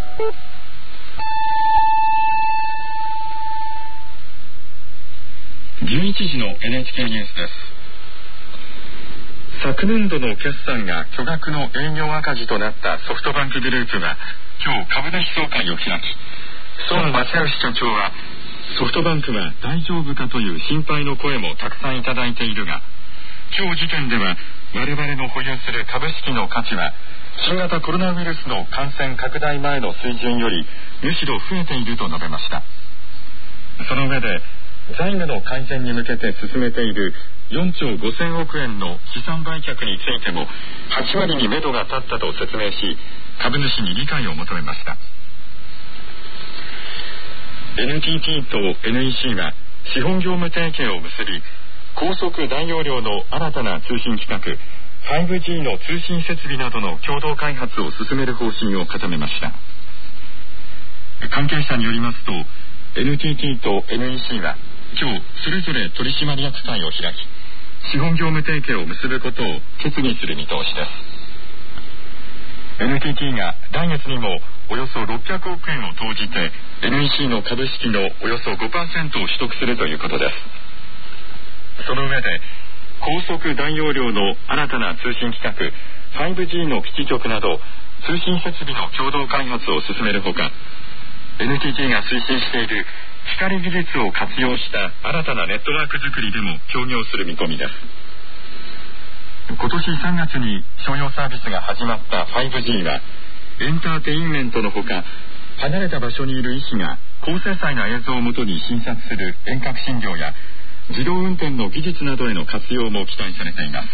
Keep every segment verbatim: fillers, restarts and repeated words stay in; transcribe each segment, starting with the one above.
じゅういちじの エヌエイチケー ニュースです。昨年度の決算が巨額の営業赤字となったソフトバンクグループは今日株主総会を開き、孫正義社長はソフトバンクは大丈夫かという心配の声もたくさんいただいているが、今日時点では我々の保有する株式の価値は新型コロナウイルスの感染拡大前の水準よりむしろ増えていると述べました。その上で財務の改善に向けて進めているよんちょうごせんおくえんの資産売却についてもはちわりに目処が立ったと説明し、株主に理解を求めました。 エヌティーティー と エヌイーシー は資本業務提携を結び、高速大容量の新たな通信規格 ファイブジー の通信設備などの共同開発を進める方針を固めました。関係者によりますと エヌティーティー と エヌイーシー は今日それぞれ取締役会を開き、資本業務提携を結ぶことを決議する見通しです。 エヌティーティー が来月にもおよそろっぴゃくおくえんを投じて エヌイーシー の株式のおよそ ごパーセント を取得するということです。その上で高速大容量の新たな通信規格 ファイブジー の基地局など通信設備の共同開発を進めるほか、 エヌティーティー が推進している光技術を活用した新たなネットワーク作りでも協業する見込みです。今年さんがつに商用サービスが始まった ファイブジー はエンターテインメントのほか、離れた場所にいる医師が高精細な映像をもとに診察する遠隔診療や自動運転の技術などへの活用も期待されています。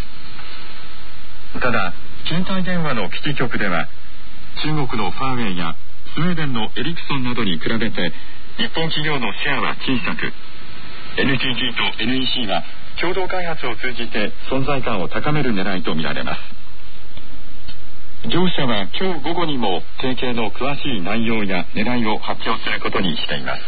ただ携帯電話の基地局では中国のファーウェイやスウェーデンのエリクソンなどに比べて日本企業のシェアは小さく、 エヌティーティー と エヌイーシー は共同開発を通じて存在感を高める狙いとみられます。両社は今日午後にも提携の詳しい内容や狙いを発表することにしています。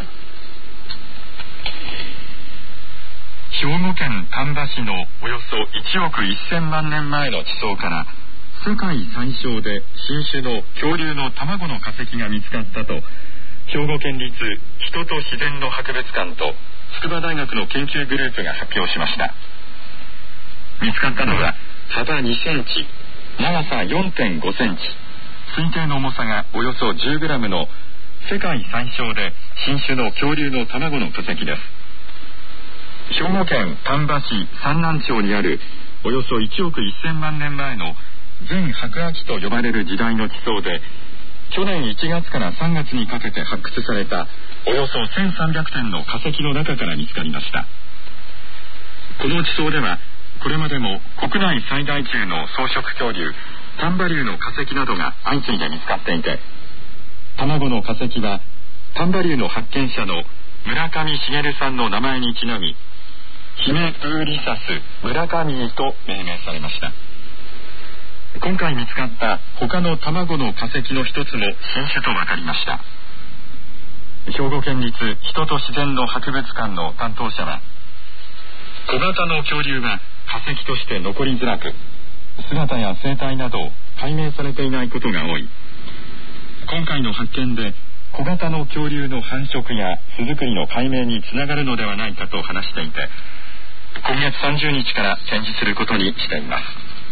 兵庫県丹波市のおよそいちおくせんまんねんまえの地層から世界最小で新種の恐竜の卵の化石が見つかったと兵庫県立人と自然の博物館と筑波大学の研究グループが発表しました。見つかったのは幅にセンチ、長さ よんてんごセンチ、推定の重さがおよそ じゅうグラム の世界最小で新種の恐竜の卵の化石です。兵庫県丹波市三南町にあるおよそいちおくせんまんねんまえの全白亜紀と呼ばれる時代の地層で、去年いちがつからさんがつにかけて発掘されたおよそせんさんびゃくてんの化石の中から見つかりました。この地層ではこれまでも国内最大級の草食恐竜丹波竜の化石などが相次いで見つかっていて、卵の化石は丹波竜の発見者の村上茂さんの名前にちなみヒメウーリサス村上と命名されました。今回見つかった他の卵の化石の一つも新種と分かりました。兵庫県立人と自然の博物館の担当者は、小型の恐竜は化石として残りづらく、姿や生態など解明されていないことが多い。今回の発見で小型の恐竜の繁殖や巣作りの解明につながるのではないかと話していて、今月さんじゅうにちから展示することにしています。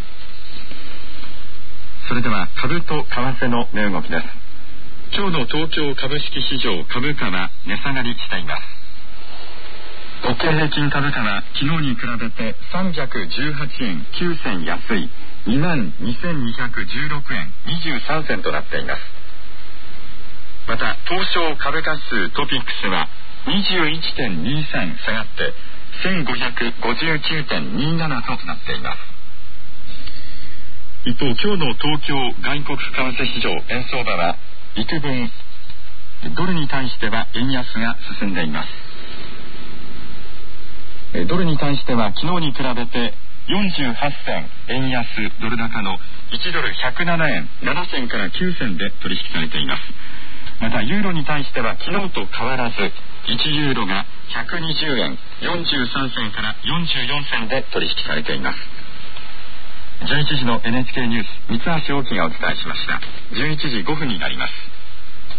それでは株と為替の値動きです。今日の東京株式市場株価は値下がりしています。日経平均株価は昨日に比べてさんびゃくじゅうはちえんきゅうせん安い にまんにせんにひゃくじゅうろくえんにじゅうさんせんとなっています。また東証株価指数トピックスは にじゅういちてんにさん 下がってせんごひゃくごじゅうきゅうてんにじゅうななとなっています。一方、今日の東京外国為替市場円相場は幾分ドルに対しては円安が進んでいます。ドルに対しては昨日に比べてよんじゅうはちせん円安ドル高のいちドルひゃくななえんななせんからきゅうせんで取引されています。またユーロに対しては昨日と変わらずいちユーロがひゃくにじゅうえんよんじゅうさんせんからよんじゅうよんせんで取引されています。じゅういちじの エヌエイチケー ニュース三橋大輝がお伝えしました。じゅういちじごふんになります。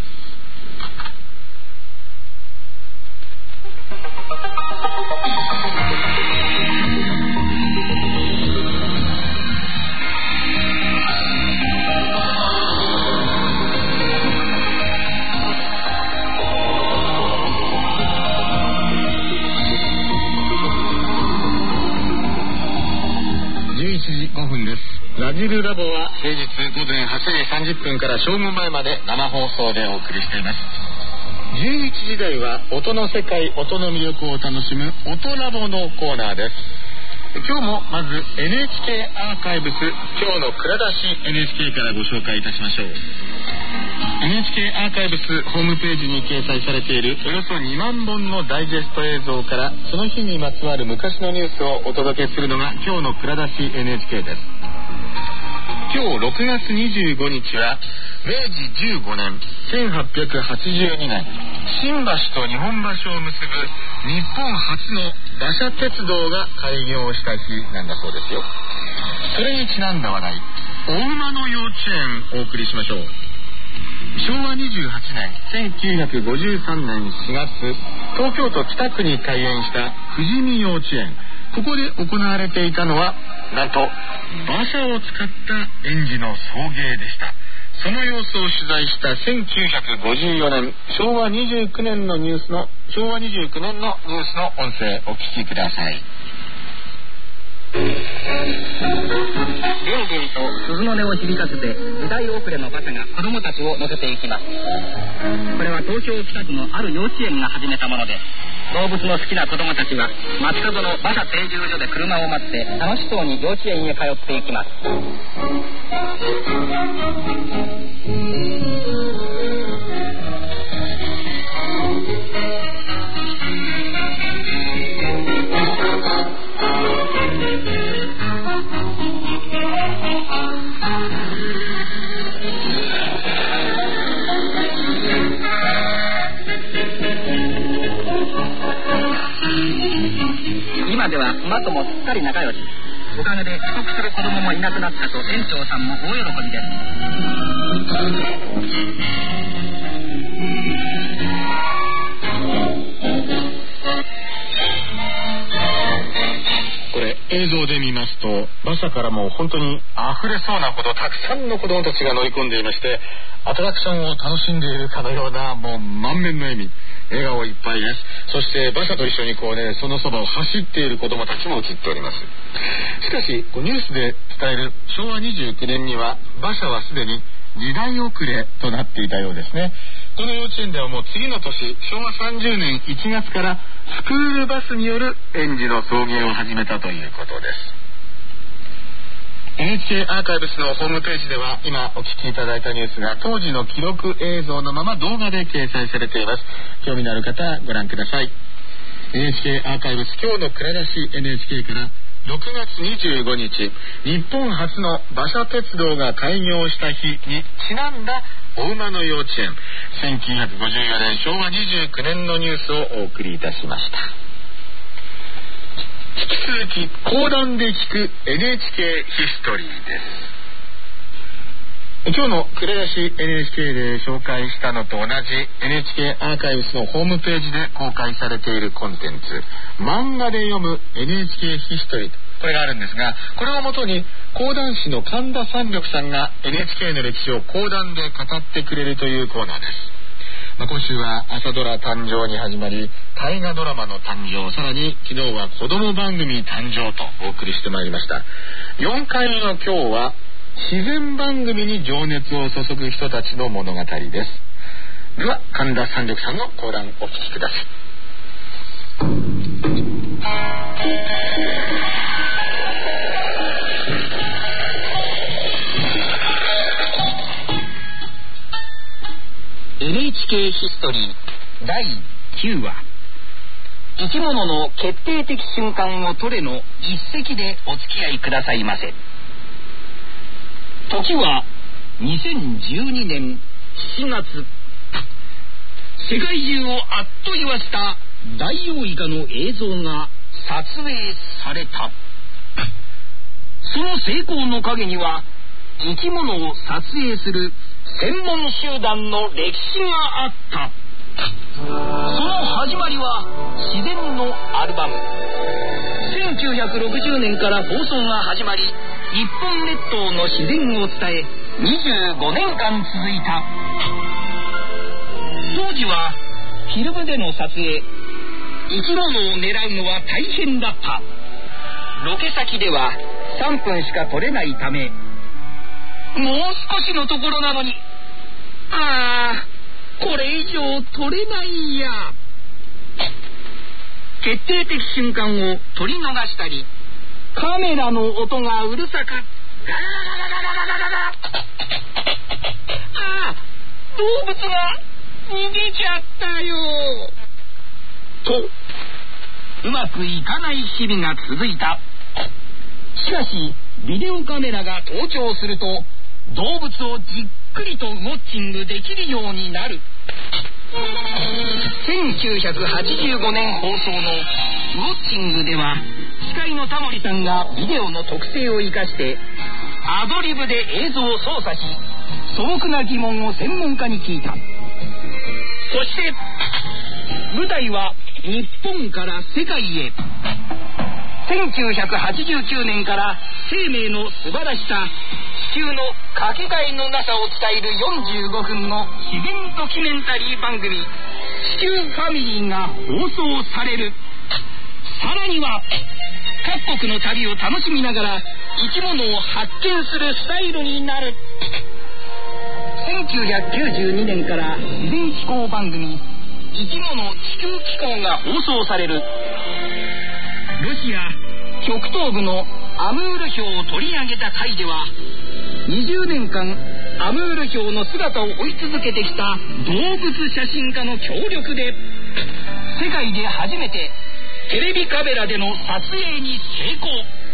ールラボは平日午前はちじさんじゅっぷんから正午前まで生放送でお送りしています。じゅういちじ台は音の世界、音の魅力を楽しむ音ラボのコーナーです。今日もまず エヌエイチケー アーカイブス今日の蔵出し エヌエイチケー からご紹介いたしましょう。 エヌエイチケー アーカイブスホームページに掲載されているおよそにまんぼんのダイジェスト映像からその日にまつわる昔のニュースをお届けするのが今日の蔵出し エヌエイチケー です。今日ろくがつにじゅうごにちはめいじじゅうごねんせんはっぴゃくはちじゅうにねん新橋と日本橋を結ぶ日本初の馬車鉄道が開業した日なんだそうですよ。それにちなんだ話題、お馬の幼稚園をお送りしましょう。しょうわにじゅうはちねんせんきゅうひゃくごじゅうさんねんしがつ東京都北区に開園した富士見幼稚園、ここで行われていたのはなんと馬車を使った園児の送迎でした。その様子を取材したせんきゅうひゃくごじゅうよねんしょうわにじゅうきゅうねんのニュースのしょうわにじゅうきゅうねんのニュースの音声お聞きください。 ビンビンと鈴の音を響かせて時代遅れの馬車が子供たちを乗せていきます。これは東京北区のある幼稚園が始めたもので、動物の好きな子供たちは街角の馬車停留所で車を待って楽しそうに幼稚園へ通っていきます。今では馬ともすっかり仲良し。おかげで帰国する子供もいなくなったと園長さんも大喜びです。 これ映像で見ますと馬車からも本当に溢れそうなほどたくさんの子供たちが乗り込んでいまして、アトラクションを楽しんでいるかのようなもう満面の笑み、笑顔いっぱいです。そして馬車と一緒にこうね、そのそばを走っている子供たちも映っております。しかしニュースで伝えるしょうわにじゅうきゅうねんには馬車はすでに時代遅れとなっていたようですね。この幼稚園ではもう次の年しょうわさんじゅうねんいちがつからスクールバスによる園児の送迎を始めたということです。 エヌエイチケー アーカイブスのホームページでは今お聞きいただいたニュースが当時の記録映像のまま動画で掲載されています。興味のある方ご覧ください。 エヌエイチケー アーカイブス今日の蔵出し エヌエイチケー からろくがつにじゅうごにち日本初の馬車鉄道が開業した日にちなんだお馬の幼稚園、せんきゅうひゃくごじゅうよねんしょうわにじゅうきゅうねんのニュースをお送りいたしました。引き続き講談で聞く エヌエイチケー ヒストリーです。今日の蔵出し エヌエイチケー で紹介したのと同じ エヌエイチケー アーカイブスのホームページで公開されているコンテンツ、漫画で読む エヌエイチケー ヒストリー、これがあるんですが、これをもとに講談師の神田三緑さんが エヌエイチケー の歴史を講談で語ってくれるというコーナーです。まあ、今週は朝ドラ誕生に始まり大河ドラマの誕生、さらに昨日は子供番組誕生とお送りしてまいりました。よんかいめの今日は自然番組に情熱を注ぐ人たちの物語です。では神田三緑さんの講談お聞きください。 エヌエイチケー ヒストリーだいきゅうわ、生き物の決定的瞬間を撮れの一席でお付き合いくださいませ。時はにせんじゅうにねんしちがつ、世界中をあっと言わせたダイオウイカの映像が撮影された。その成功の陰には生き物を撮影する専門集団の歴史があった。その始まりは自然のアルバム。せんきゅうひゃくろくじゅうねんから放送が始まり、日本列島の自然を伝えにじゅうごねんかん続いた。当時はフィルムでの撮影、生き物を狙うのは大変だった。ロケ先ではさんぷんしか撮れないため、 もう少しのところなのに、ああ、これ以上撮れないや。決定的瞬間を撮り逃したり、カメラの音がうるさか、ガラガラガラガラガラガラ、ああ、動物が逃げちゃったよと、うまくいかない日々が続いた。しかしビデオカメラが登場すると、動物をじっくりとウォッチングできるようになる。せんきゅうひゃくはちじゅうごねん放送のウォッチングでは、司会のタモリさんがビデオの特性を生かしてアドリブで映像を操作し、素朴な疑問を専門家に聞いた。そして舞台は日本から世界へ。せんきゅうひゃくはちじゅうきゅうねんから生命の素晴らしさ、地球のかけがえのなさを伝えるよんじゅうごふんの自然ドキュメンタリー番組、地球ファミリーが放送される。さらには各国の旅を楽しみながら生き物を発見するスタイルになる。せんきゅうひゃくきゅうじゅうにねんから自然飛行番組、生き物地球機構が放送される。ロシア極東部のアムールヒョウを取り上げた回では、にじゅうねんかんアムールヒョウの姿を追い続けてきた動物写真家の協力で、世界で初めてテレビカメラでの撮影に成功。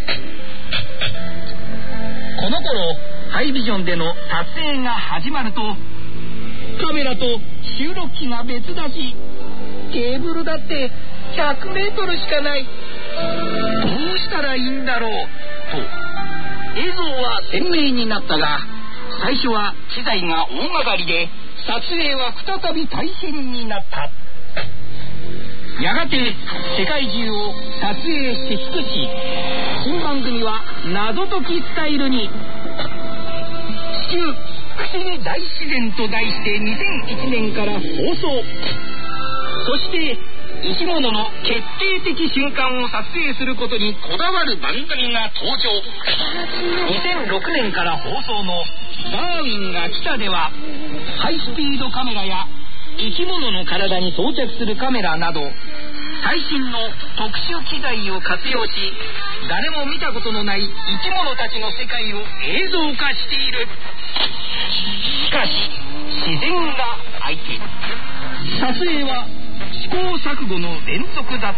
この頃ハイビジョンでの撮影が始まると、カメラと収録機が別だし、ケーブルだってひゃくメートルしかない、どうしたらいいんだろうと、映像は鮮明になったが、最初は機材が大掛かりで撮影は再び大変になった。やがて世界中を撮影して尽くし、新番組は謎解きスタイルに。地球不思議大自然と題してにせんいちねんから放送。そして生き物の決定的瞬間を撮影することにこだわる番組が登場。にせんろくねんから放送のダーウィンが来たでは、ハイスピードカメラや生き物の体に装着するカメラなど最新の特殊機材を活用し、誰も見たことのない生き物たちの世界を映像化している。しかし自然が相手。撮影は試行錯誤の連続だった。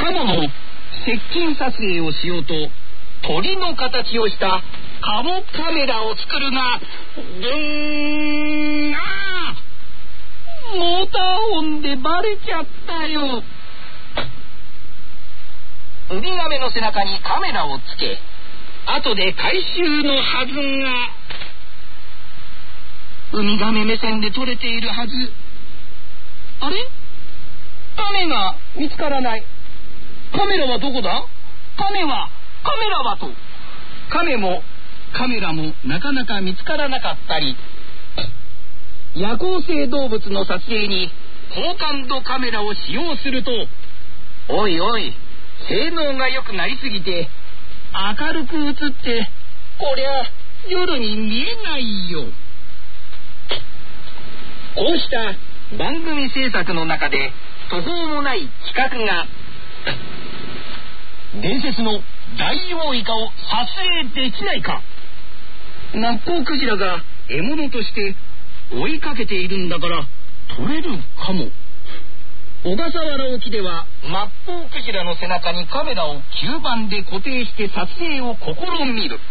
カモの接近撮影をしようと鳥の形をしたカモカメラを作るが、ブーン、あー、モーター音でバレちゃったよ。ウミガメの背中にカメラをつけ、後で回収のはずが、ウミガメ目線で撮れているはず。あれ？カメが見つからない。カメラはどこだ？カメは、カメラはと。カメもカメラもなかなか見つからなかったり、夜行性動物の撮影に高感度カメラを使用すると、おいおい、性能が良くなりすぎて明るく映って、こりゃ夜に見えないよ。こうした番組制作の中で途方もない企画が、伝説のダイオウイカを撮影できないか。マッコウクジラが獲物として追いかけているんだから撮れるかも。小笠原沖ではマッコウクジラの背中にカメラを吸盤で固定して撮影を試みる。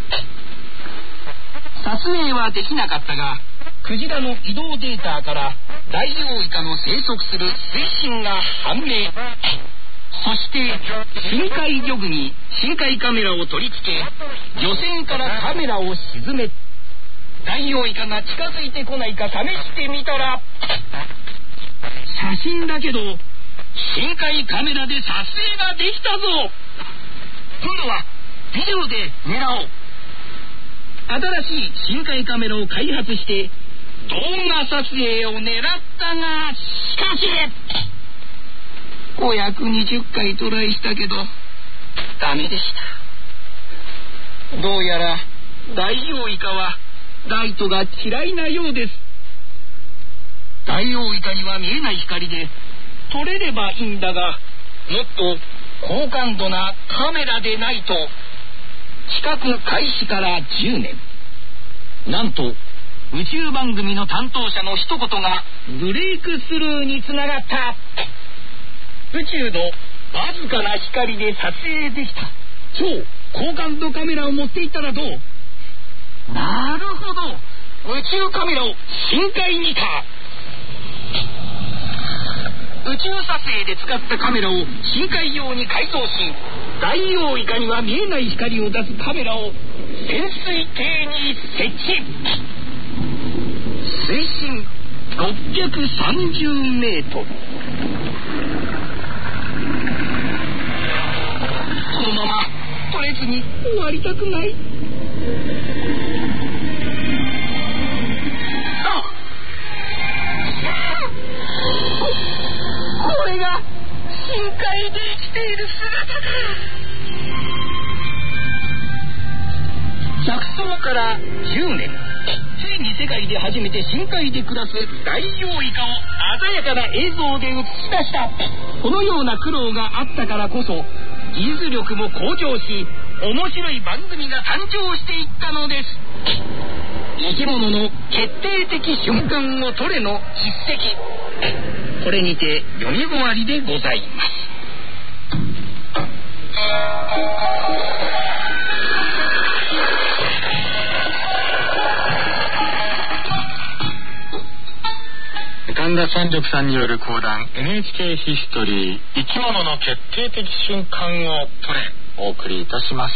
撮影はできなかったが、クジラの移動データからダイオウイカの生息する水深が判明。そして深海魚具に深海カメラを取り付け、漁船からカメラを沈め、ダイオウイカが近づいてこないか試してみたら、写真だけど深海カメラで撮影ができたぞ。今度はビデオで狙おう。新しい深海カメラを開発して動画撮影を狙ったが、しかしごひゃくにじゅっかいトライしたけどダメでした。 どうやらダイオウイカはライトが嫌いなようです。ダイオウイカには見えない光で撮れればいいんだが、もっと高感度なカメラでないと。企画開始からじゅうねん、なんと宇宙番組の担当者の一言がブレイクスルーにつながった。宇宙のわずかな光で撮影できた超高感度カメラを持っていったらどう？なるほど、宇宙カメラを深海にか。宇宙撮影で使ったカメラを深海用に改造し、ダイオウイカには見えない光を出すカメラを潜水艇に設置。水深ろっぴゃくさんじゅうメートル。このまま撮れずに終わりたくない。あっ、これが深海で生きている姿だ。着想からじゅうねん、ついに世界で初めて深海で暮らすダイオウイカを鮮やかな映像で映し出した。このような苦労があったからこそ技術力も向上し、面白い番組が誕生していったのです。生き物の決定的瞬間を撮れの実績、これにて読み終わりでございます。 神田三緑さんによる講談 エヌエイチケー ヒストリー、生き物の決定的瞬間を撮れ、お送りいたしました。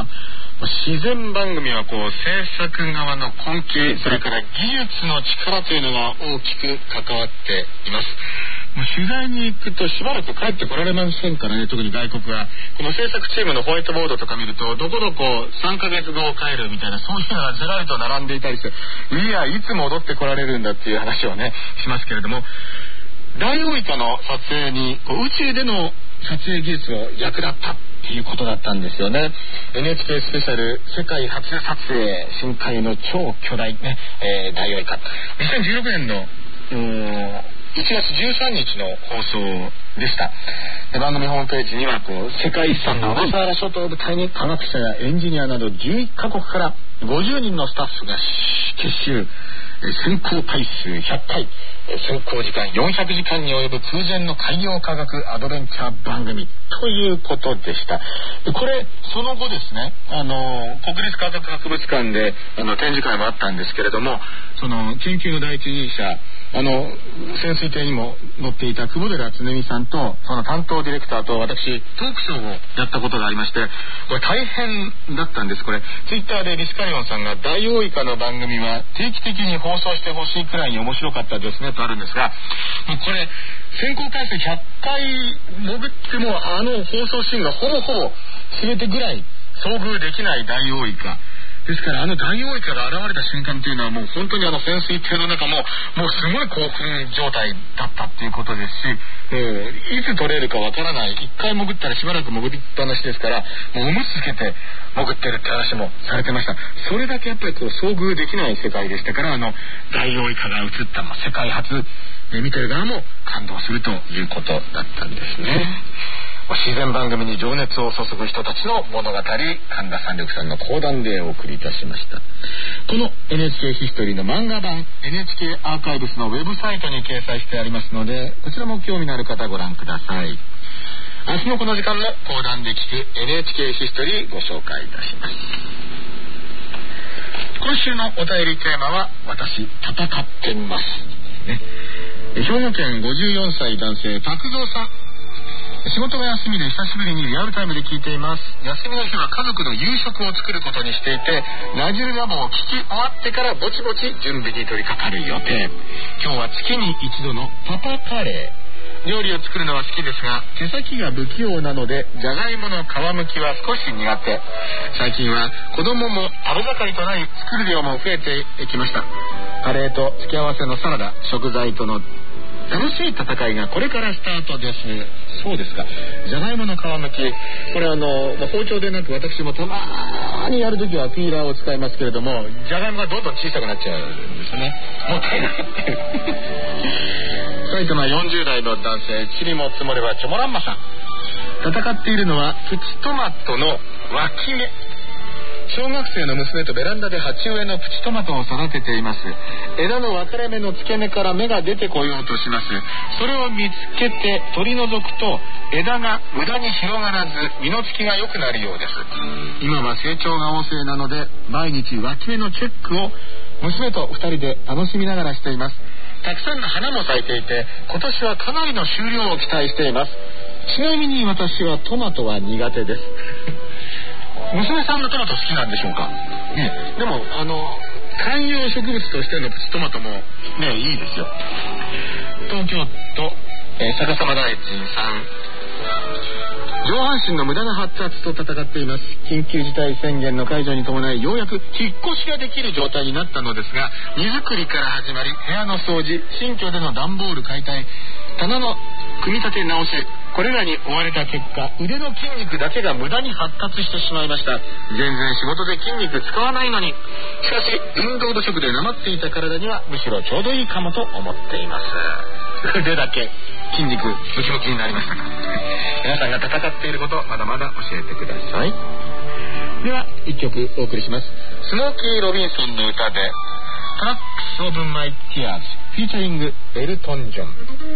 自然番組はこう制作側の根気、それから技術の力というのが大きく関わっています。もう取材に行くとしばらく帰ってこられませんからね。特に外国はこの制作チームのホワイトボードとか見ると、どこどこさんかげつご帰るみたいな、そういうのがずらりと並んでいたりして、いやいつ戻ってこられるんだっていう話をねしますけれども、ダイオウイカの撮影にこう宇宙での撮影技術を役立ったっていうことだったんですよね。 エヌエイチケー スペシャル世界初撮影、深海の超巨大ね、えー、ダイオウイカ、にせんじゅうろくねんのいちがつじゅうさんにちの放送でした。で番組ホームページにはこう世界遺産の小笠原諸島を舞台に科学者やエンジニアなどじゅういっかこくからごじゅうにんのスタッフが結集、潜航回数ひゃっかい、潜航時間よんひゃくじかんに及ぶ空前の海洋科学アドベンチャー番組ということでした。でこれその後ですね、あの国立科学博物館であの展示会もあったんですけれども、その研究の第一人者、あの潜水艇にも乗っていた久保寺恒美さんとその担当ディレクターと私トークショーをやったことがありまして、これ大変だったんです。これツイッターでリスカリオンさんがダイオウイカの番組は定期的に放送してほしいくらいに面白かったですねとあるんですが、もうこれ潜航回数ひゃっかい潜ってもあの放送シーンがほぼほぼ全てぐらい遭遇できないダイオウイカですから、あのダイオウイカが現れた瞬間というのはもう本当にあの潜水艇の中ももうすごい興奮状態だったっていうことですし、えー、いつ取れるかわからない、一回潜ったらしばらく潜りっぱなしですから、もうおむつつけて潜ってるって話もされてました。それだけやっぱりこう遭遇できない世界でしたから、あのダイオウイカが映った、まあ、世界初、えー、見てる側も感動するということだったんですね。自然番組に情熱を注ぐ人たちの物語、神田三緑さんの講談でお送りいたしました。この エヌエイチケー ヒストリーの漫画版 エヌエイチケー アーカイブスのウェブサイトに掲載してありますので、こちらも興味のある方ご覧ください。明日のこの時間も講談で聞く エヌエイチケー ヒストリーご紹介いたします。今週のお便りテーマは、私戦ってます、ね、兵庫県ごじゅうよんさい男性拓蔵さん。仕事が休みで久しぶりにリアルタイムで聞いています。休みの日は家族の夕食を作ることにしていて、ラジルラボを聞き終わってからぼちぼち準備に取り掛かる予定。今日は月に一度のパパカレー。料理を作るのは好きですが、手先が不器用なのでじゃがいもの皮むきは少し苦手。最近は子供も食べ盛りとなり、作る量も増えてきました。カレーと付け合わせのサラダ、食材との楽しい戦いがこれからスタートです。そうですか。じゃがいもの皮むき、これあの包丁でなく私もたまたにやるときはピーラーを使いますけれども、じゃがいもがどんどん小さくなっちゃうんですね。もったいないっていう埼玉よんじゅう代の男性、チリも積もればチョモランマさん。戦っているのはプチトマトの脇芽。小学生の娘とベランダで鉢植えのプチトマトを育てています。枝の分かれ目の付け根から芽が出てこようとします。それを見つけて取り除くと枝が無駄に広がらず実のつきが良くなるようです。今は成長が旺盛なので毎日脇芽のチェックを娘とふたりで楽しみながらしています。たくさんの花も咲いていて今年はかなりの収量を期待しています。ちなみに私はトマトは苦手です娘さんのトマト好きなんでしょうか、ね、でもあの観葉植物としてのプチトマトもねいいですよ。東京都、えー、逆さま大臣さん。上半身の無駄な発達と戦っています。緊急事態宣言の解除に伴いようやく引っ越しができる状態になったのですが、荷造りから始まり部屋の掃除、新居での段ボール解体、棚の組み立て直し、これらに追われた結果腕の筋肉だけが無駄に発達してしまいました。全然仕事で筋肉使わないのに。しかし運動不足でなまっていた体にはむしろちょうどいいかもと思っています。腕だけ筋肉ムキムキになりましたか皆さんが戦っていることまだまだ教えてください。ではいっきょくお送りします。スモーキー・ロビンソンの歌でトラックス・オブ・マイ・ティアーズフィーチャリングエルトン・ジョン。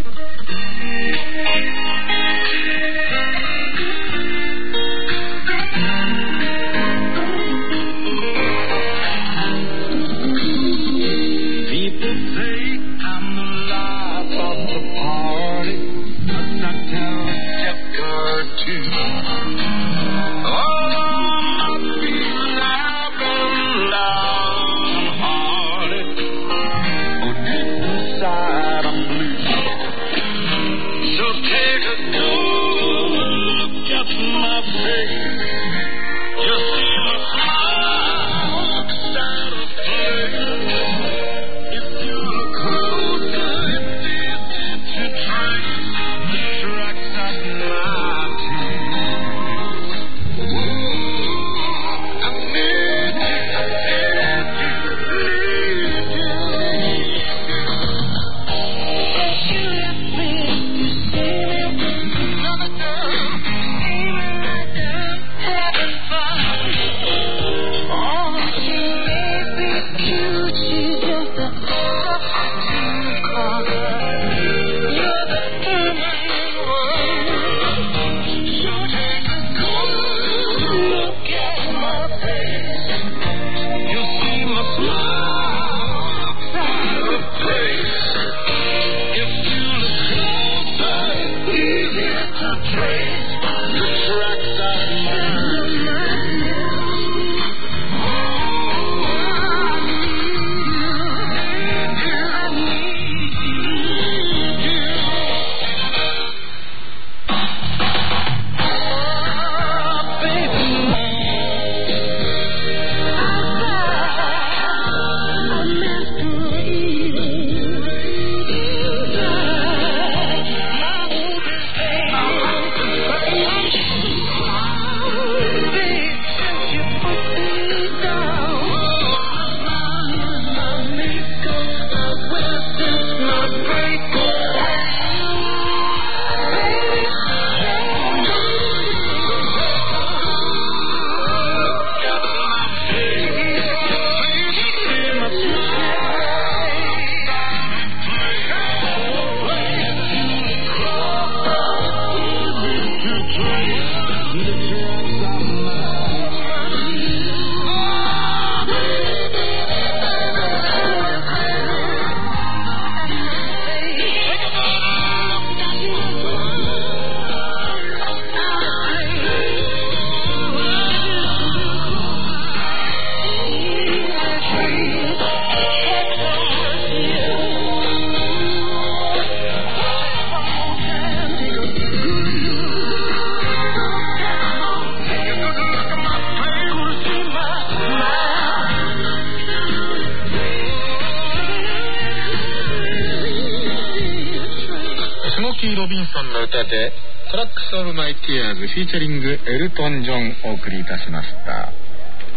の歌でトラックスオブマイティアーズフィーチャリングエルトン・ジョンお送りいたしました。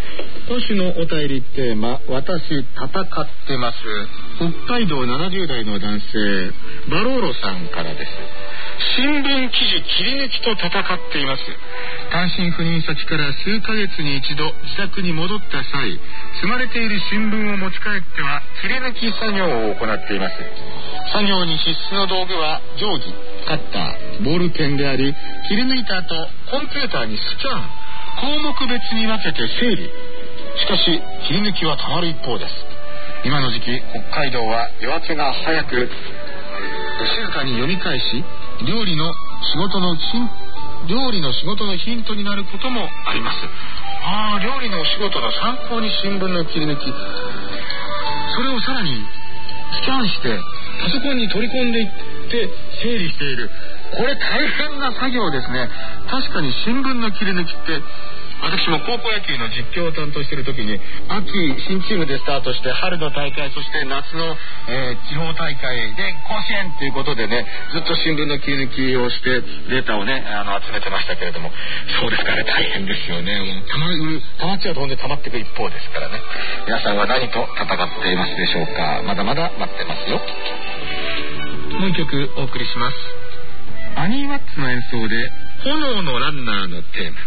今週のお便りテーマ、私戦ってます。北海道ななじゅう代の男性バローロさんからです。新聞記事切り抜きと戦っています。単身赴任先から数ヶ月に一度自宅に戻った際、積まれている新聞を持ち帰っては切り抜き作業を行っています。作業に必須の道具は定規、カッター、ボールペンであり、切り抜いた後コンピューターにスキャン、項目別に分けて整理。しかし切り抜きはたまる一方です。今の時期北海道は夜明けが早く、静かに読み返し、料理の仕事のヒン料理の仕事のヒントになることもあります。ああ、料理のお仕事の参考に新聞の切り抜き、それをさらにスキャンしてパソコンに取り込んでいって整理している。これ大変な作業ですね。確かに新聞の切り抜きって、私も高校野球の実況を担当している時に、秋新チームでスタートして春の大会、そして夏の、えー、地方大会で甲子園ということでね、ずっと新聞の切り抜きをしてデータをね、あの集めてましたけれども、そうですから、ね、大変ですよね。もうたまるたまっちゃうとほんでたまっていく一方ですからね。皆さんは何と戦っていますでしょうか。まだまだ待ってますよ。もう一曲お送りします。アニー・ワッツの演奏で炎のランナーのテーマ。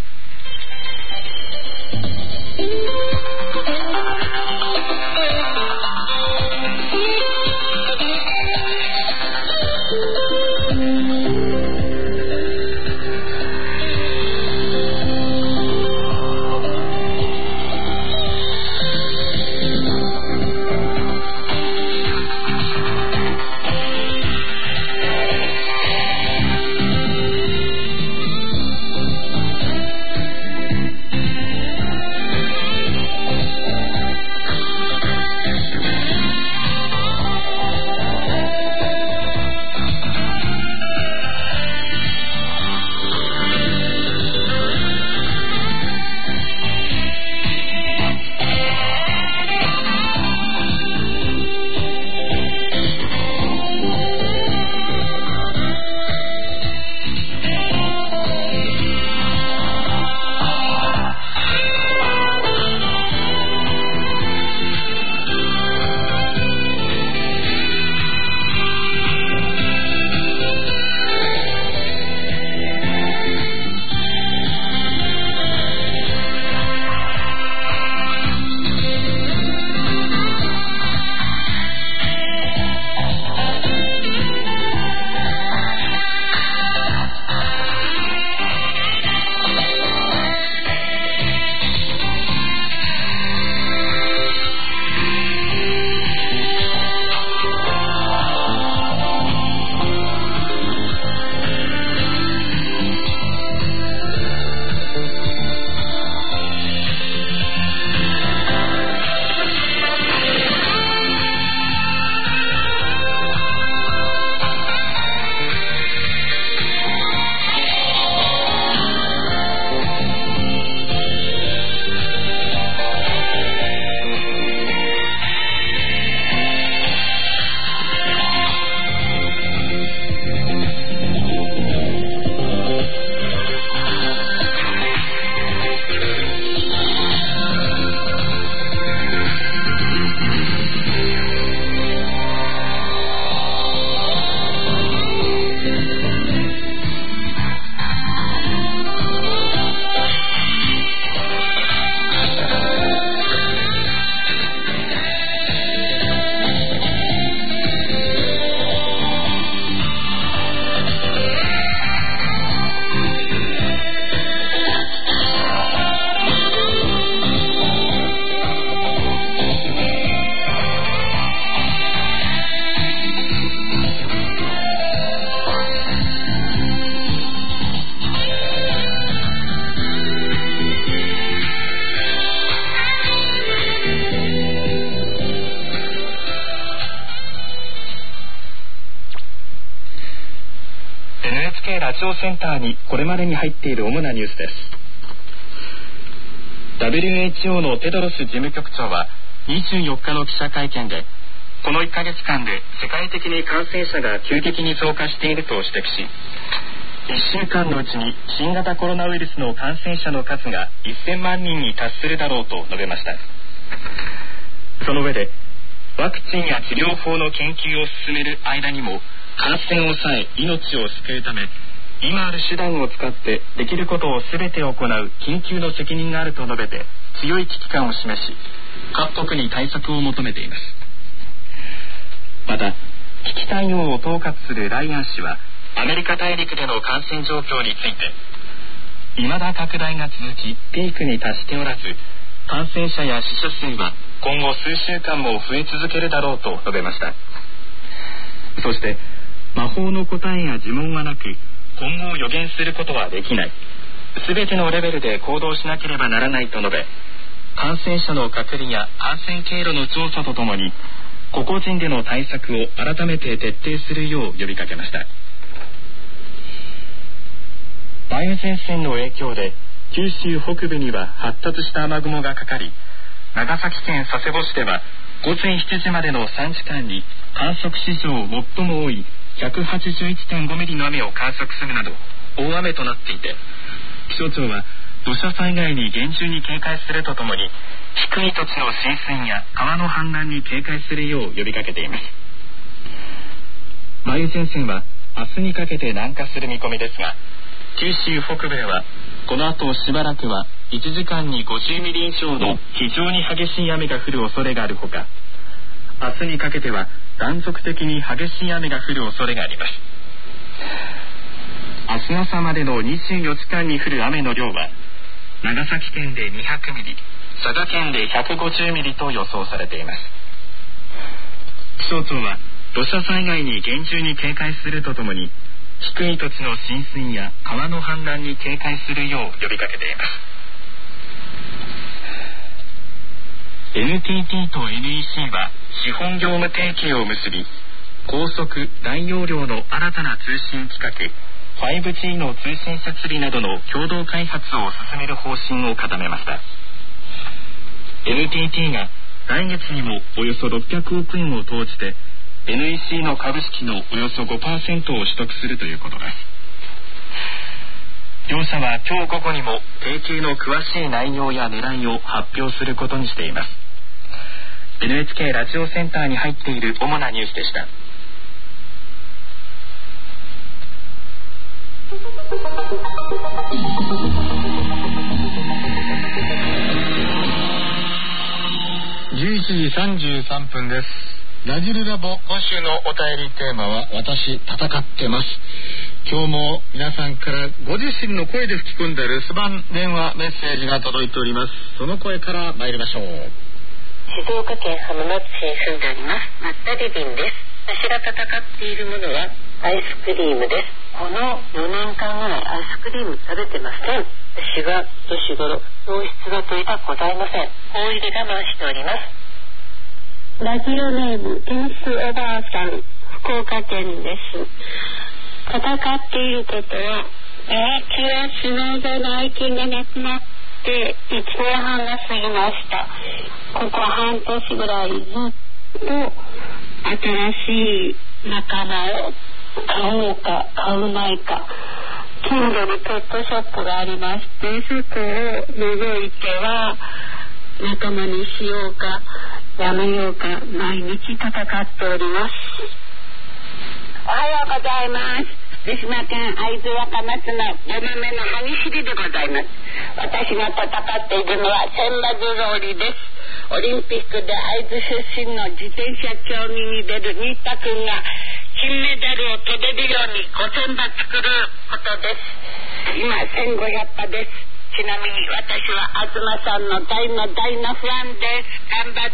ラジオセンターにこれまでに入っている主なニュースです。 ダブリューエイチオー のテドロス事務局長はにじゅうよっかの記者会見で、このいっかげつかんで世界的に感染者が急激に増加していると指摘し、 いっしゅうかんのうちに新型コロナウイルスの感染者の数がせんまんにんに達するだろうと述べました。その上で、ワクチンや治療法の研究を進める間にも感染を抑え命を救うため、今ある手段を使ってできることを全て行う緊急の責任があると述べて強い危機感を示し、各国に対策を求めています。また、危機対応を統括するライアン氏はアメリカ大陸での感染状況について、未だ拡大が続きピークに達しておらず、感染者や死者数は今後数週間も増え続けるだろうと述べました。そして魔法の答えや呪文はなく、今後を予言することはできない、すべてのレベルで行動しなければならないと述べ、感染者の隔離や感染経路の調査とともに個々人での対策を改めて徹底するよう呼びかけました。梅雨前線の影響で九州北部には発達した雨雲がかかり、長崎県佐世保市ではごぜんしちじまでのさんじかんに観測史上最も多い ひゃくはちじゅういってんご ミリの雨を観測するなど大雨となっていて、気象庁は土砂災害に厳重に警戒するとともに、低い土地の浸水や川の氾濫に警戒するよう呼びかけています。梅雨前線は明日にかけて南下する見込みですが、九州北部ではこの後しばらくはいちじかんにごじゅうミリ以上の非常に激しい雨が降る恐れがあるほか、明日にかけては断続的に激しい雨が降る恐れがあります。明日朝までのにじゅうよじかんに降る雨の量は長崎県でにひゃくミリ、佐賀県でひゃくごじゅうミリと予想されています。気象庁は土砂災害に厳重に警戒するとともに、低い土地の浸水や川の氾濫に警戒するよう呼びかけています。 エヌティーティー と エヌイーシー は資本業務提携を結び、高速大容量の新たな通信規格 ファイブジー の通信設備などの共同開発を進める方針を固めました。 エヌティーティー が来月にもおよそろっぴゃくおくえんを投じて エヌイーシー の株式のおよそ ごパーセント を取得するということです。両社は今日午後にも提携の詳しい内容や狙いを発表することにしています。 エヌエイチケー ラジオセンターに入っている主なニュースでした。 じゅういちじさんじゅうさんぷんです。ラジルラボ、今週のお便りテーマは私戦ってます。今日も皆さんからご自身の声で吹き込んでいる留守番電話メッセージが届いております。その声から参りましょう。 静岡県浜松市に住んでおりますまったりびんです。私が戦っているものはアイスクリームです。このよねんかんぐらいアイスクリーム食べてません。私は年頃糖質が取りたくございません。氷で我慢しております。ラジオネームテンスおばあさん、福岡県です。戦っていることはえー、気がしないぞの愛犬が亡くなっていちねんはんが過ぎました。ここ半年ぐらいずっと新しい仲間を買おうか買うまいか、近所にペットショップがありまして、そこを覗いては仲間にしようかやめようか毎日戦っております。おはようございます。福島県会津若松のごめめの歯ぎしりでございます。私が戦っているのは千羽鶴折です。オリンピックで会津出身の自転車競技に出る新田君が金メダルを取れるようにごせんば作ることです。今せんごひゃくはです。ちなみに私は東さんの大の大のファンです。頑張って。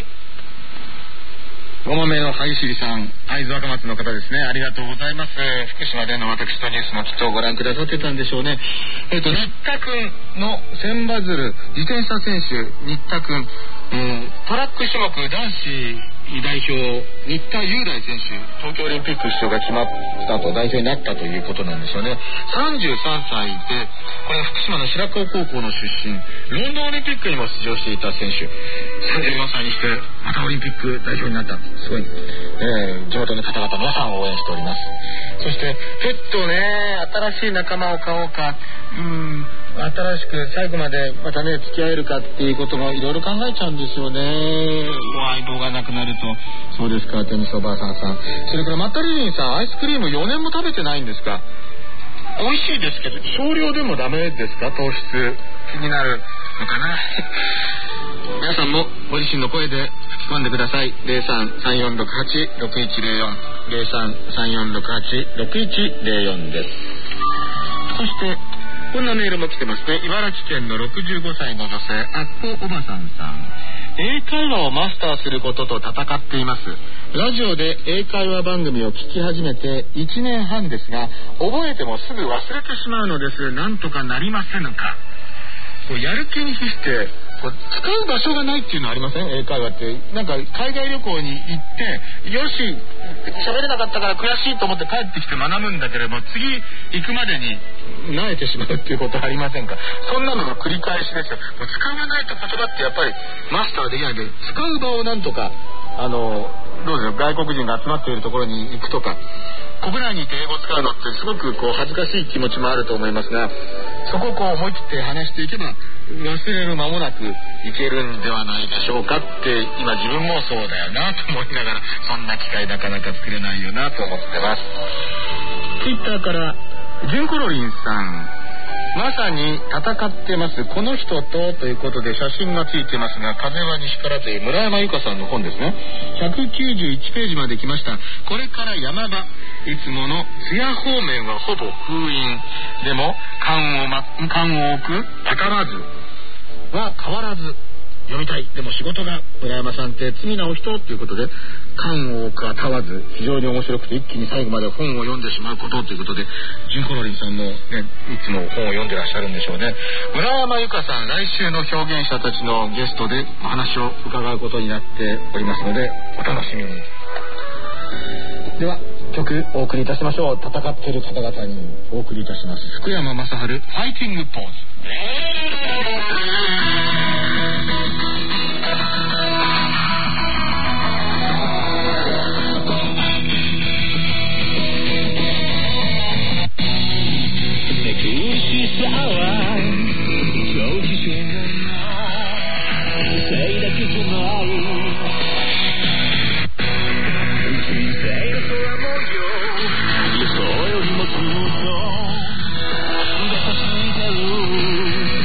ごまめの歯ぎしりさん、会津若松の方ですね。ありがとうございます。福島での私とニュースもきっとご覧くださってたんでしょうね。えっと新田くんの千羽鶴自転車選手新田くん、えー、トラック種目男子代表新田雄大選手、東京オリンピック出場が決まったと、代表になったということなんですよね。さんじゅうさんさいで、これ福島の白河高校の出身、ロンドンオリンピックにも出場していた選手、さんじゅうよんさいにしてまたオリンピック代表になった。すごい、えー、地元の方々皆さんを応援しております。そしてペットね、新しい仲間を飼おうか、うーん、新しく最後までまたね付き合えるかっていうこともいろいろ考えちゃうんですよね。もう相棒がなくなると。そうですか、テニスおばあさんさん。それからまったりりんさん、アイスクリームよねんも食べてないんですか。美味しいですけど少量でもダメですか。糖質気になるのかな皆さんもご自身の声で吹き込んでください。 ゼロさん さんよんろくはち ろくいちゼロよん ゼロさん さんよんろくはち ろくいちゼロよん です。そしてこんなメールも来てますね。茨城県のろくじゅうごさいの女性、あっこおばさんさん。英会話をマスターすることと戦っています。ラジオで英会話番組を聞き始めていちねんはんですが、覚えてもすぐ忘れてしまうのです。なんとかなりませぬか。こうやる気に比してこう使う場所がないっていうのありません？英会話って。なんか海外旅行に行ってよし喋れなかったから悔しいと思って帰ってきて学ぶんだけれども、次行くまでに慣れてしまうっていうことありませんか？そんなのの繰り返しですよ。もう使わないと言葉ってやっぱりマスターできないので、使う場をなんとかあのどうですか、外国人が集まっているところに行くとか、国内にいて英語を使うのってすごくこう恥ずかしい気持ちもあると思いますが、そこをこう思い切って話していけば忘れる間もなくいけるんではないでしょうかって、今自分もそうだよなと思いながら、そんな機会なかなか作れないよなと思ってます。ツイッターからジュンコロリンさん、まさに戦ってますこの人とということで写真がついてますが、風は西からという村山由佳さんの本ですね。ひゃくきゅうじゅういちページまで来ました。これから山場、いつもの津屋方面はほぼ封印でも缶を、ま、缶を置くたたらずは変わらず読みたい。でも仕事が村山さんって罪なお人ということで、缶を置くはたわず、非常に面白くて一気に最後まで本を読んでしまうことということで、ジュンコロリンさんもね、いつも本を読んでらっしゃるんでしょうね。村山由佳さん、来週の表現者たちのゲストでお話を伺うことになっておりますので、お楽しみに。では曲お送りいたしましょう。戦っている方々にお送りいたします。福山雅治、ファイティングポーズ。 そうよりもずっと優しい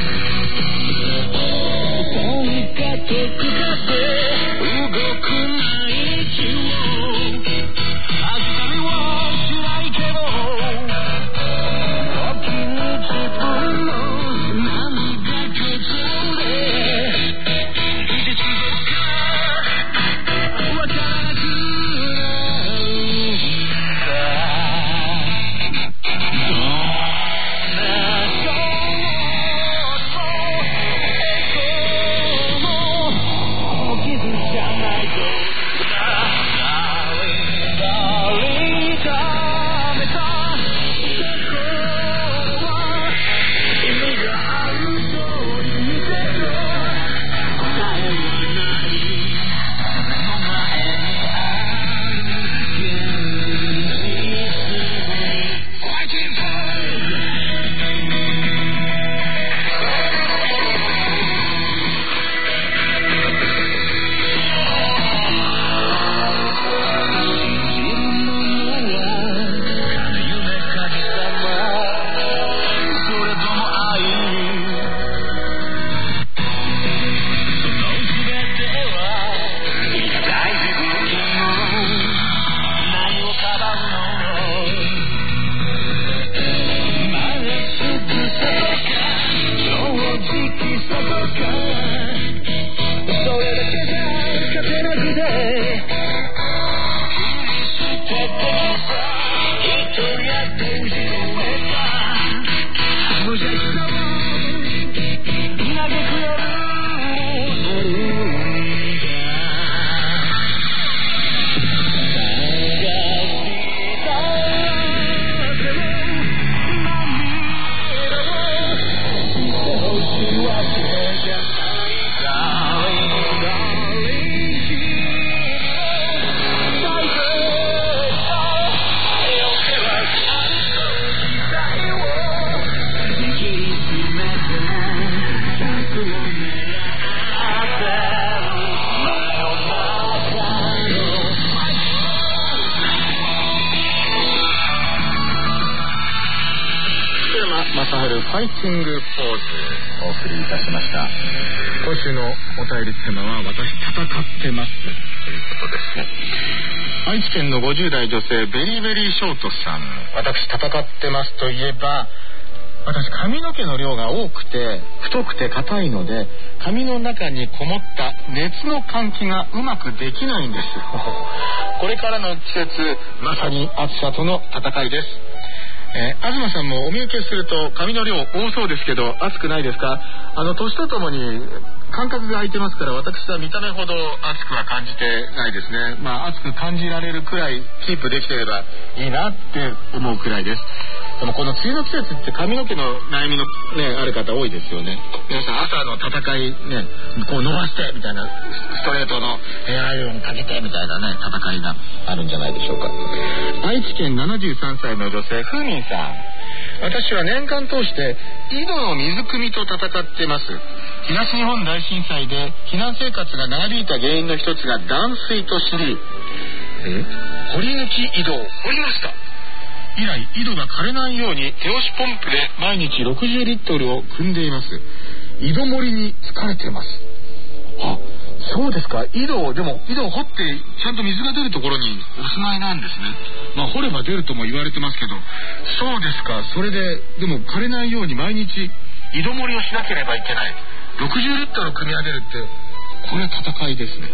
ファイティングポーズお送りいたしました。今週のお便りテーマは私戦ってますということですね。愛知県のごじゅう代女性ベリーベリーショートさん、私戦ってますといえば、私髪の毛の量が多くて太くて硬いので、髪の中にこもった熱の換気がうまくできないんですこれからの季節、まさに暑さとの戦いです。えー、東さんもお見受けすると髪の量多そうですけど、暑くないですか？あの年とともに間隔が空いてますから、私は見た目ほど暑くは感じてないですね。まあ暑く感じられるくらいキープできてればいいなって思うくらいです。でもこの梅雨の季節って髪の毛の悩みのねある方多いですよね。皆さん朝の戦いね、こう伸ばしてみたいな、ストレートのヘアアイロンかけてみたいなね戦いがあるんじゃないでしょうか。愛知県ななじゅうさんさいの女性ふうみんさん、私は年間通して井戸の水汲みと戦ってます。東日本大震災で避難生活が長引いた原因の一つが断水と知り、え掘り抜き井戸を掘りました。以来井戸が枯れないように手押しポンプで毎日ろくじゅうリットルを汲んでいます。井戸盛りに疲れてます。あ、そうですか。井戸をでも井戸を掘ってちゃんと水が出るところにお住まいなんですね。まあ掘れば出るとも言われてますけど、そうですか。それででも枯れないように毎日井戸盛りをしなければいけない。ろくじゅうリットル汲み上げるって、これは戦いですね。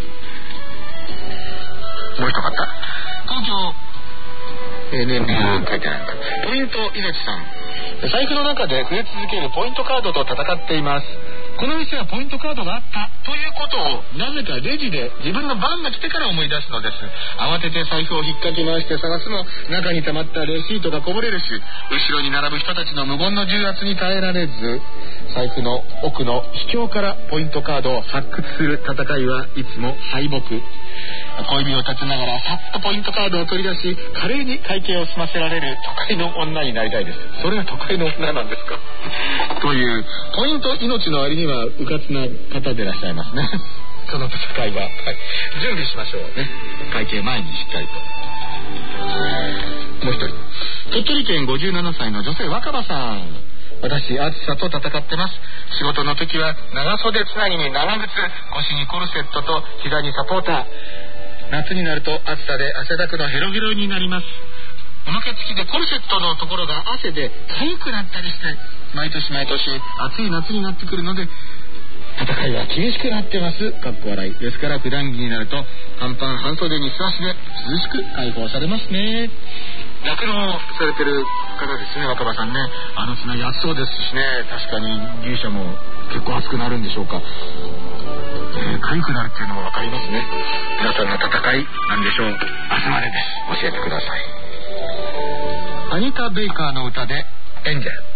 もう一方、東京えー、年齢書いてないのか。ポイントいのちさん、財布の中で増え続けるポイントカードと戦っています。この店はポイントカードがあったということをなぜかレジで自分の番が来てから思い出すのです。慌てて財布を引っかき回して探すも、中に溜まったレシートがこぼれるし、後ろに並ぶ人たちの無言の重圧に耐えられず、財布の奥の秘境からポイントカードを発掘する戦いはいつも敗北。小指を立てながらさっとポイントカードを取り出し、華麗に会計を済ませられる都会の女になりたいです。それは都会の女なんですかというポイント命の割にはうかつな方でいらっしゃいますねその戦いは、はい、準備しましょうね。会計前にしっかりと。もう一人、鳥取県ごじゅうななさいの女性若葉さん、私暑さと戦ってます。仕事の時は長袖つなぎに長靴、腰にコルセットと膝にサポーター。夏になると暑さで汗だくのヘロヘロになります。おまけ付きでコルセットのところが汗で痒くなったりして、毎年毎年暑い夏になってくるので戦いは厳しくなってます。かっこ笑いですから、普段着になると半パン半袖に素足で涼しく解放されますね。酪農されてる方ですね、若葉さんね。あのつなぎ暑そうですしね。確かに牛舎も結構暑くなるんでしょうか。えー、痒くなるっていうのも分かりますね。皆さんの戦いなんでしょう。明日までです。教えてください。アニタ・ベイカーの歌でエンジェル。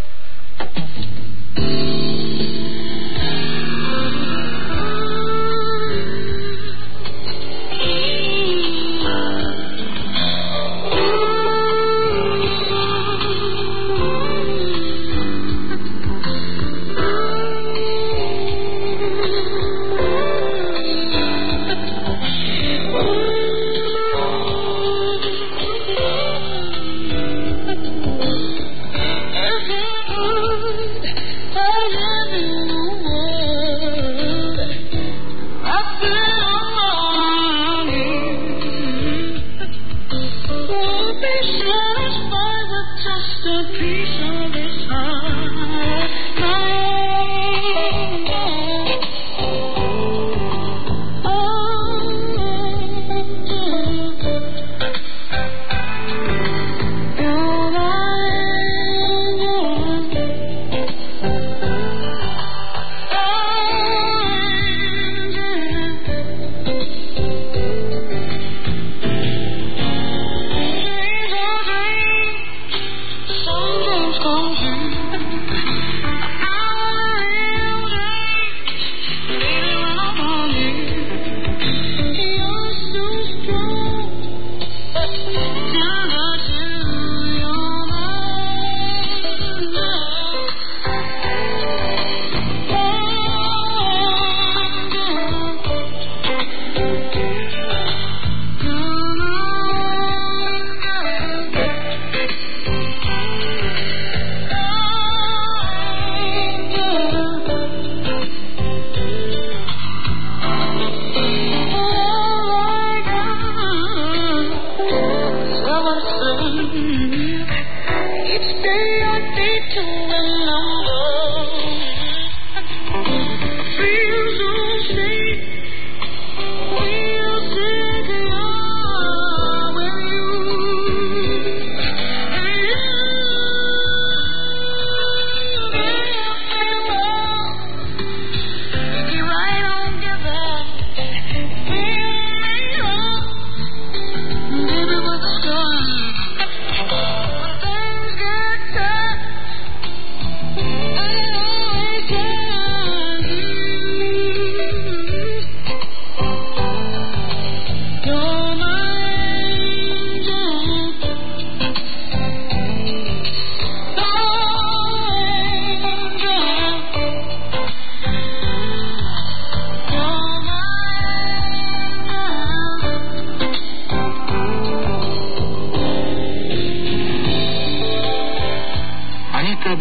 Someday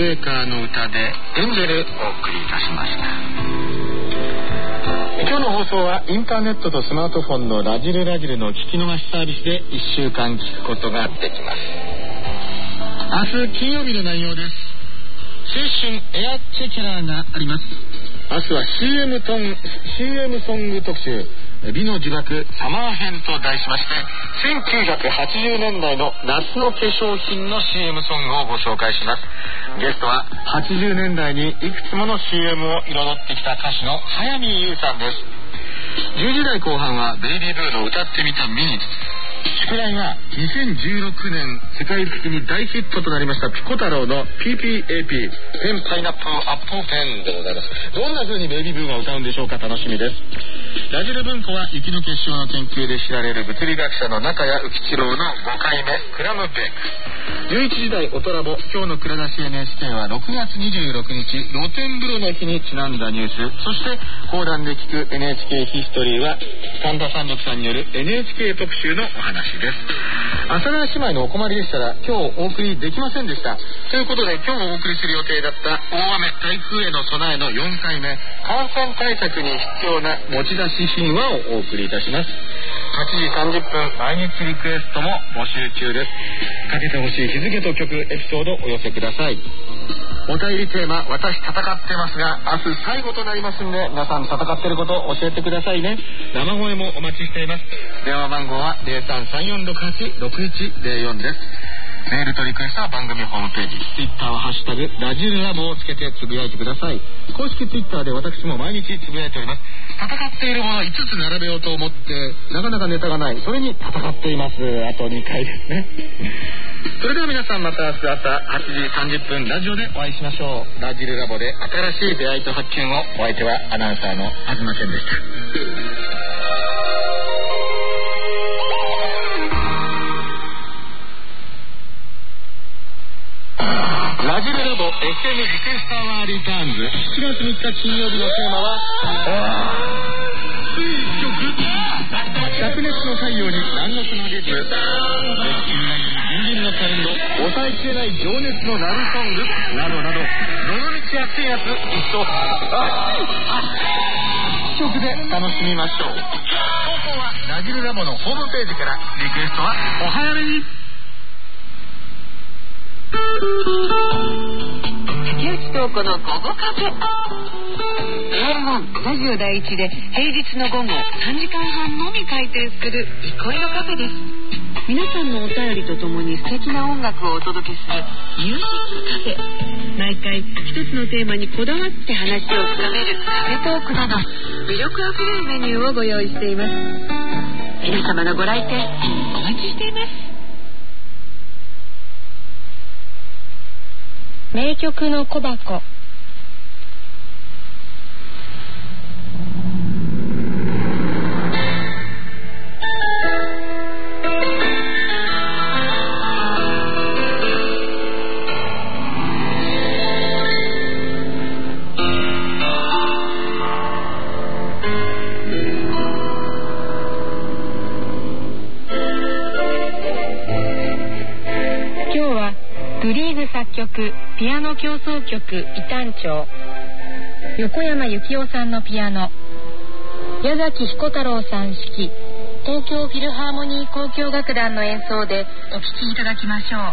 ベーカーの歌でエンジェルお送りいたしました。今日の放送はインターネットとスマートフォンのラジルラジルの聞き逃しサービスでいっしゅうかん聞くことができます。明日金曜日の内容です。新春エアチェケラーがあります。明日は シーエム トン シーエム ソング特集、美の呪縛サマー編と題しまして、せんきゅうひゃくはちじゅうねんだいの夏の化粧品の シーエム ソングをご紹介します。ゲストははちじゅうねんだいにいくつもの シーエム を彩ってきた歌手の早見優さんです。じゅうじだいこう半はベイビーブーの歌ってみたミニ。宿題はにせんじゅうろくねん世界的に大ヒットとなりましたピコ太郎の ピーピーエーピー ペンパイナップルアップルペンでございます。どんな風にベイビーブーが歌うんでしょうか、楽しみです。ラジル文庫は雪の結晶の研究で知られる物理学者の中谷浮吉郎のごかいめクラムベーク。じゅういちじ台オトラボ、今日の蔵出し エヌエイチケー はろくがつにじゅうろくにち露天風呂の日にちなんだニュース、そして講談で聞く エヌエイチケー ヒストリーは神田三六さんによる エヌエイチケー 特集のお話です。阿佐ヶ谷姉妹のお困りでしたら今日お送りできませんでしたということで、今日お送りする予定だった大雨台風への備えのよんかいめ、感染対策に必要な持ち出し品話をお送りいたします。はちじさんじゅっぷん毎日リクエストも募集中です。かけてほしい日付と曲、エピソードお寄せください。お便りテーマ、私戦ってますが明日最後となりますんで、皆さん戦ってることを教えてくださいね。生声もお待ちしています。電話番号は ゼロさんさんよんろくはちろくいちゼロよん です。メールとリクエストは番組ホームページ、ツイッターはハッシュタグラジルラボをつけてつぶやいてください。公式ツイッターで私も毎日つぶやいております。戦っているものをいつつ並べようと思ってなかなかネタがない、それに戦っています。あとにかいですね。それでは皆さん、また明日朝はちじさんじゅっぷんラジオでお会いしましょう。ラジルラボで新しい出会いと発見を。お相手はアナウンサーの東健でした。ラジルラボ エスエム リクエストアワーリターンズ、しちがつみっか金曜日のテーマは水曲。灼熱の太陽に南国のリズム、絶品なギンギンのサウンド、抑えきれない情熱のラブソングなどなど、どの道熱いやつ一層曲で楽しみましょう。投稿はラジルラボのホームページから。リクエストはお早めに。 竹内東子の午後カフェ。エーエルワン ラジオ第一で平日の午後さんじかんはんのみ開店する憩いのカフェです。皆さんのお便りとともに素敵な音楽をお届けするミュージックカフェ。毎回一つのテーマにこだわって話を深めるカフェトークなど、魅力あふれるメニューをご用意しています。皆様のご来店お待ちしています。名曲の小箱。作曲ピアノ協奏曲異端調、横山幸夫さんのピアノ、矢崎彦太郎さん指揮、東京フィルハーモニー交響楽団の演奏でお聴きいただきましょう。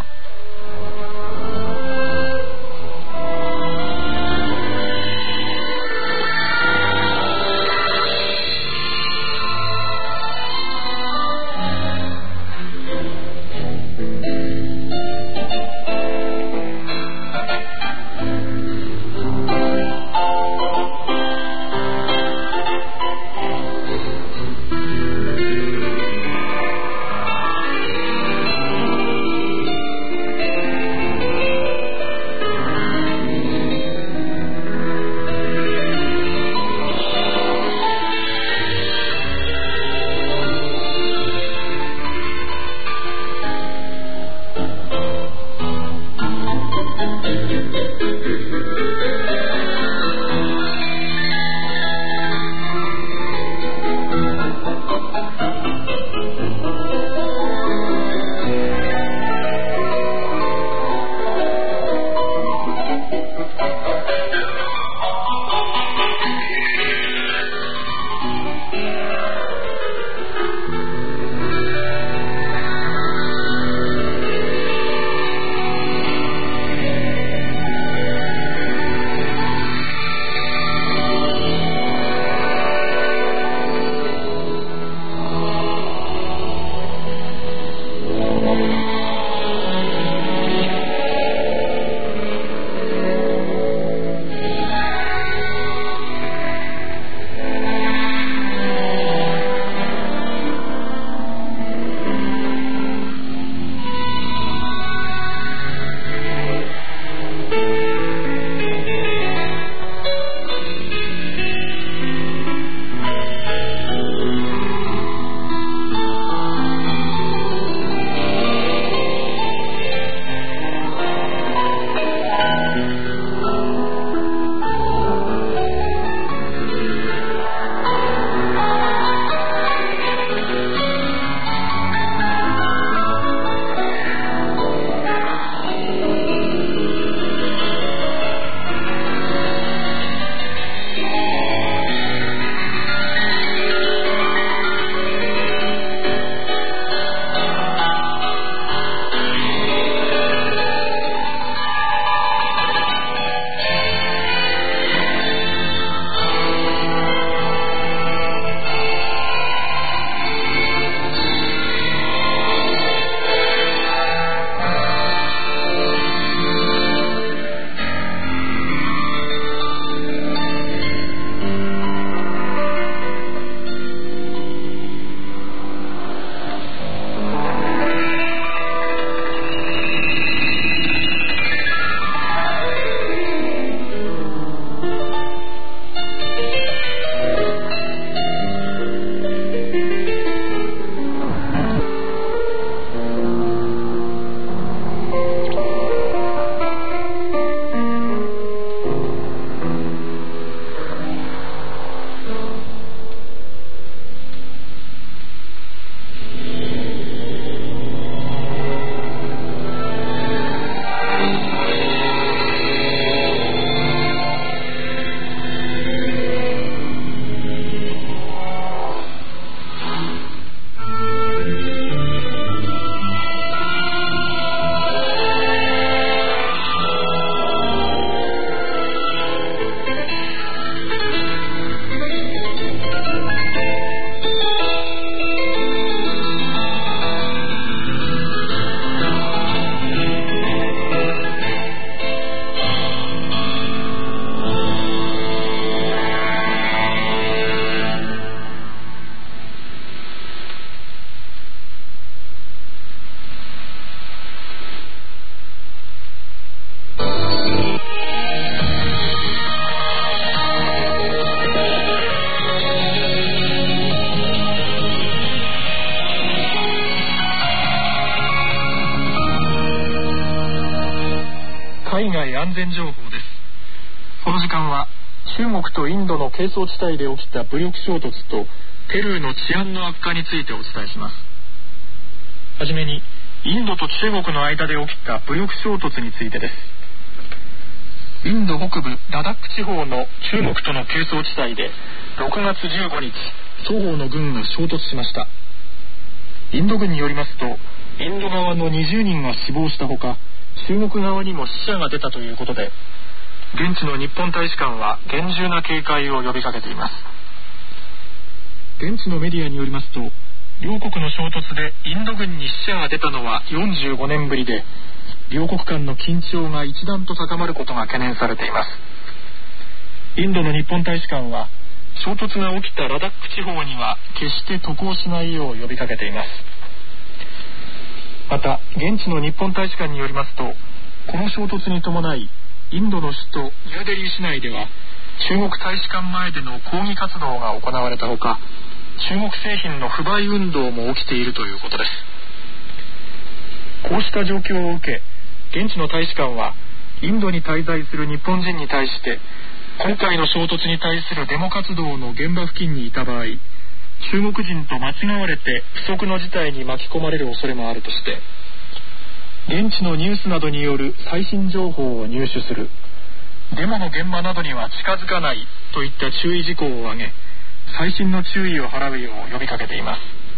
海外安全情報です。この時間は中国とインドの係争地帯で起きた武力衝突とペルーの治安の悪化についてお伝えします。はじめにインドと中国の間で起きた武力衝突についてです。インド北部ラダック地方の中国との係争地帯でろくがつじゅうごにち、双方の軍が衝突しました。インド軍によりますと、インド側のにじゅうにんが死亡したほか、中国側にも死者が出たということで、現地の日本大使館は厳重な警戒を呼びかけています。現地のメディアによりますと、両国の衝突でインド軍に死者が出たのはよんじゅうごねんぶりで、両国間の緊張が一段と高まることが懸念されています。インドの日本大使館は、衝突が起きたラダック地方には決して渡航しないよう呼びかけています。また現地の日本大使館によりますと、この衝突に伴いインドの首都ニューデリー市内では中国大使館前での抗議活動が行われたほか、中国製品の不買運動も起きているということです。こうした状況を受け、現地の大使館はインドに滞在する日本人に対して、今回の衝突に対するデモ活動の現場付近にいた場合、中国人と間違われて不測の事態に巻き込まれる恐れもあるとして、現地のニュースなどによる最新情報を入手する、デモの現場などには近づかないといった注意事項を挙げ、細心の注意を払うよう呼びかけています。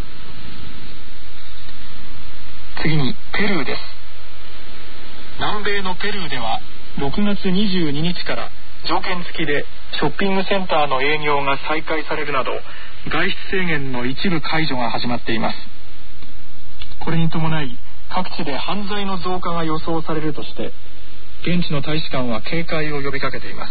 次にペルーです。南米のペルーではろくがつにじゅうににちから条件付きでショッピングセンターの営業が再開されるなど、外出制限の一部解除が始まっています。これに伴い各地で犯罪の増加が予想されるとして、現地の大使館は警戒を呼びかけています。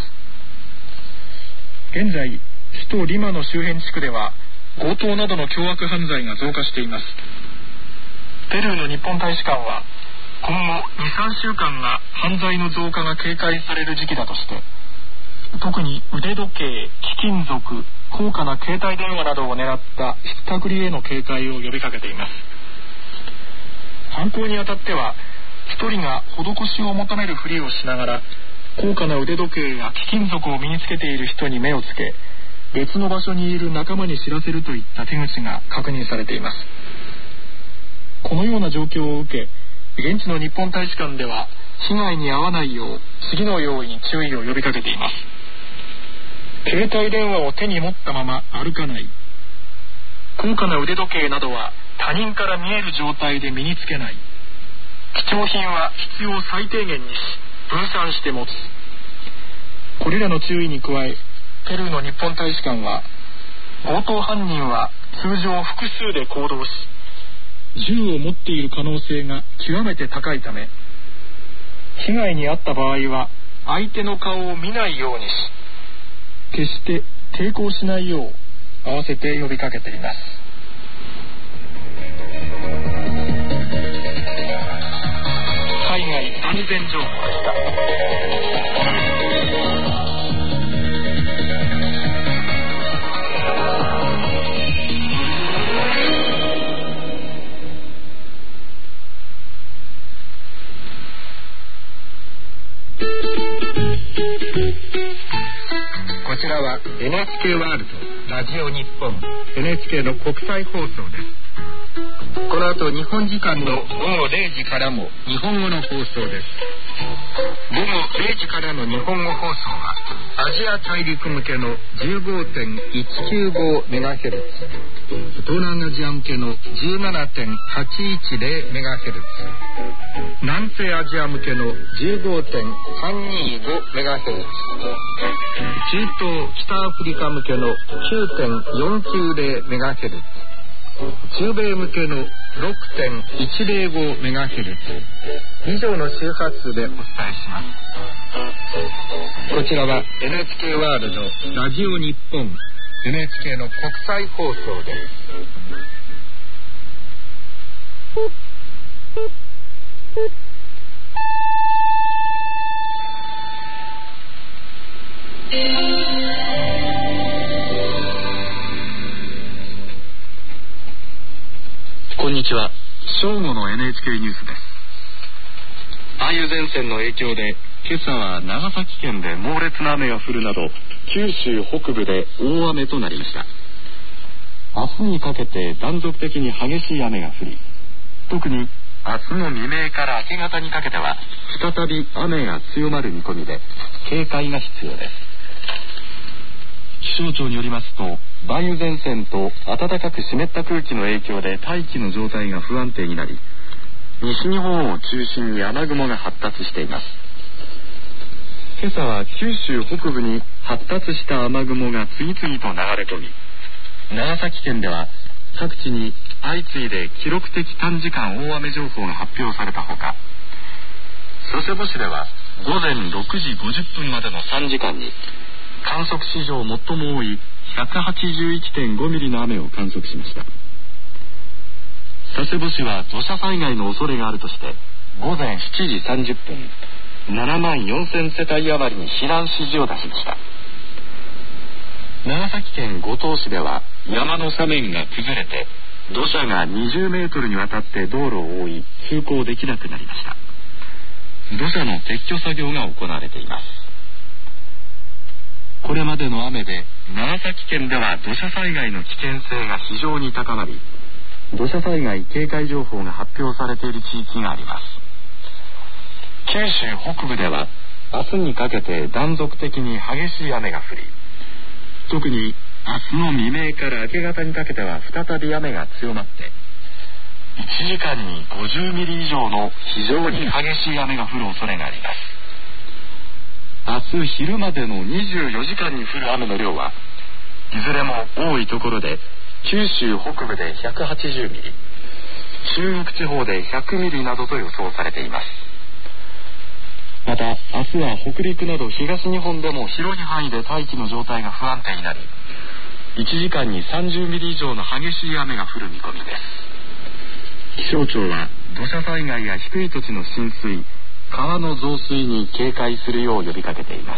現在首都リマの周辺地区では強盗などの凶悪犯罪が増加しています。ペルーの日本大使館は今後 にさんしゅうかんが犯罪の増加が警戒される時期だとして、特に腕時計、貴金属、高価な携帯電話などを狙ったひったくりへの警戒を呼びかけています。犯行にあたっては一人が施しを求めるふりをしながら高価な腕時計や貴金属を身につけている人に目をつけ、別の場所にいる仲間に知らせるといった手口が確認されています。このような状況を受け、現地の日本大使館では被害に遭わないよう次のように注意を呼びかけています。携帯電話を手に持ったまま歩かない。高価な腕時計などは他人から見える状態で身につけない。貴重品は必要最低限にし分散して持つ。これらの注意に加え、ペルーの日本大使館は、強盗犯人は通常複数で行動し、銃を持っている可能性が極めて高いため、被害に遭った場合は相手の顔を見ないようにし、決して抵抗しないよう合わせて呼びかけています。海外安全情報でした。こちらは エヌエイチケー ワールドラジオ日本 エヌエイチケー の国際放送です。この後日本時間のごごれいじからも日本語の放送です。ごごれいじからの日本語放送はアジア大陸向けの じゅうごてんいちきゅうごメガヘルツ、 東南アジア向けの じゅうななてんはちいちゼロメガヘルツ、 南西アジア向けの じゅうごてんさんにごメガヘルツ、 中東北アフリカ向けの きゅうてんよんきゅうゼロメガヘルツ、中米向けの ろくてんいちゼロごメガヘルツ、 以上の周波数でお伝えします。こちらは エヌエイチケー ワールドラジオ日本 エヌエイチケー の国際放送です。こんにちは。正午の エヌエイチケー ニュースです。梅雨前線の影響で今朝は長崎県で猛烈な雨が降るなど九州北部で大雨となりました。明日にかけて断続的に激しい雨が降り、特に明日の未明から明け方にかけては再び雨が強まる見込みで警戒が必要です。気象庁によりますと、梅雨前線と暖かく湿った空気の影響で大気の状態が不安定になり、西日本を中心に雨雲が発達しています。今朝は九州北部に発達した雨雲が次々と流れ込み、長崎県では各地に相次いで記録的短時間大雨情報が発表されたほか、佐世保市では午前ろくじごじゅっぷんまでのさんじかんに観測史上最も多い ひゃくはちじゅういってんご ミリの雨を観測しました。佐世保市は土砂災害の恐れがあるとして午前しちじさんじゅっぷんななまんよんせんせたい余りに避難指示を出しました。長崎県五島市では山の斜面が崩れて土砂がにじゅうメートルにわたって道路を覆い通行できなくなりました。土砂の撤去作業が行われています。これまでの雨で長崎県では土砂災害の危険性が非常に高まり、土砂災害警戒情報が発表されている地域があります。九州北部では明日にかけて断続的に激しい雨が降り、特に明日の未明から明け方にかけては再び雨が強まっていちじかんにごじゅうミリ以上の非常に激しい雨が降る恐れがあります。明日昼までのにじゅうよじかんに降る雨の量はいずれも多いところで九州北部でひゃくはちじゅうミリ、中国地方でひゃくミリなどと予想されています。また明日は北陸など東日本でも広い範囲で大気の状態が不安定になり、いちじかんにさんじゅうミリ以上の激しい雨が降る見込みです。気象庁は土砂災害や低い土地の浸水、川の増水に警戒するよう呼びかけています。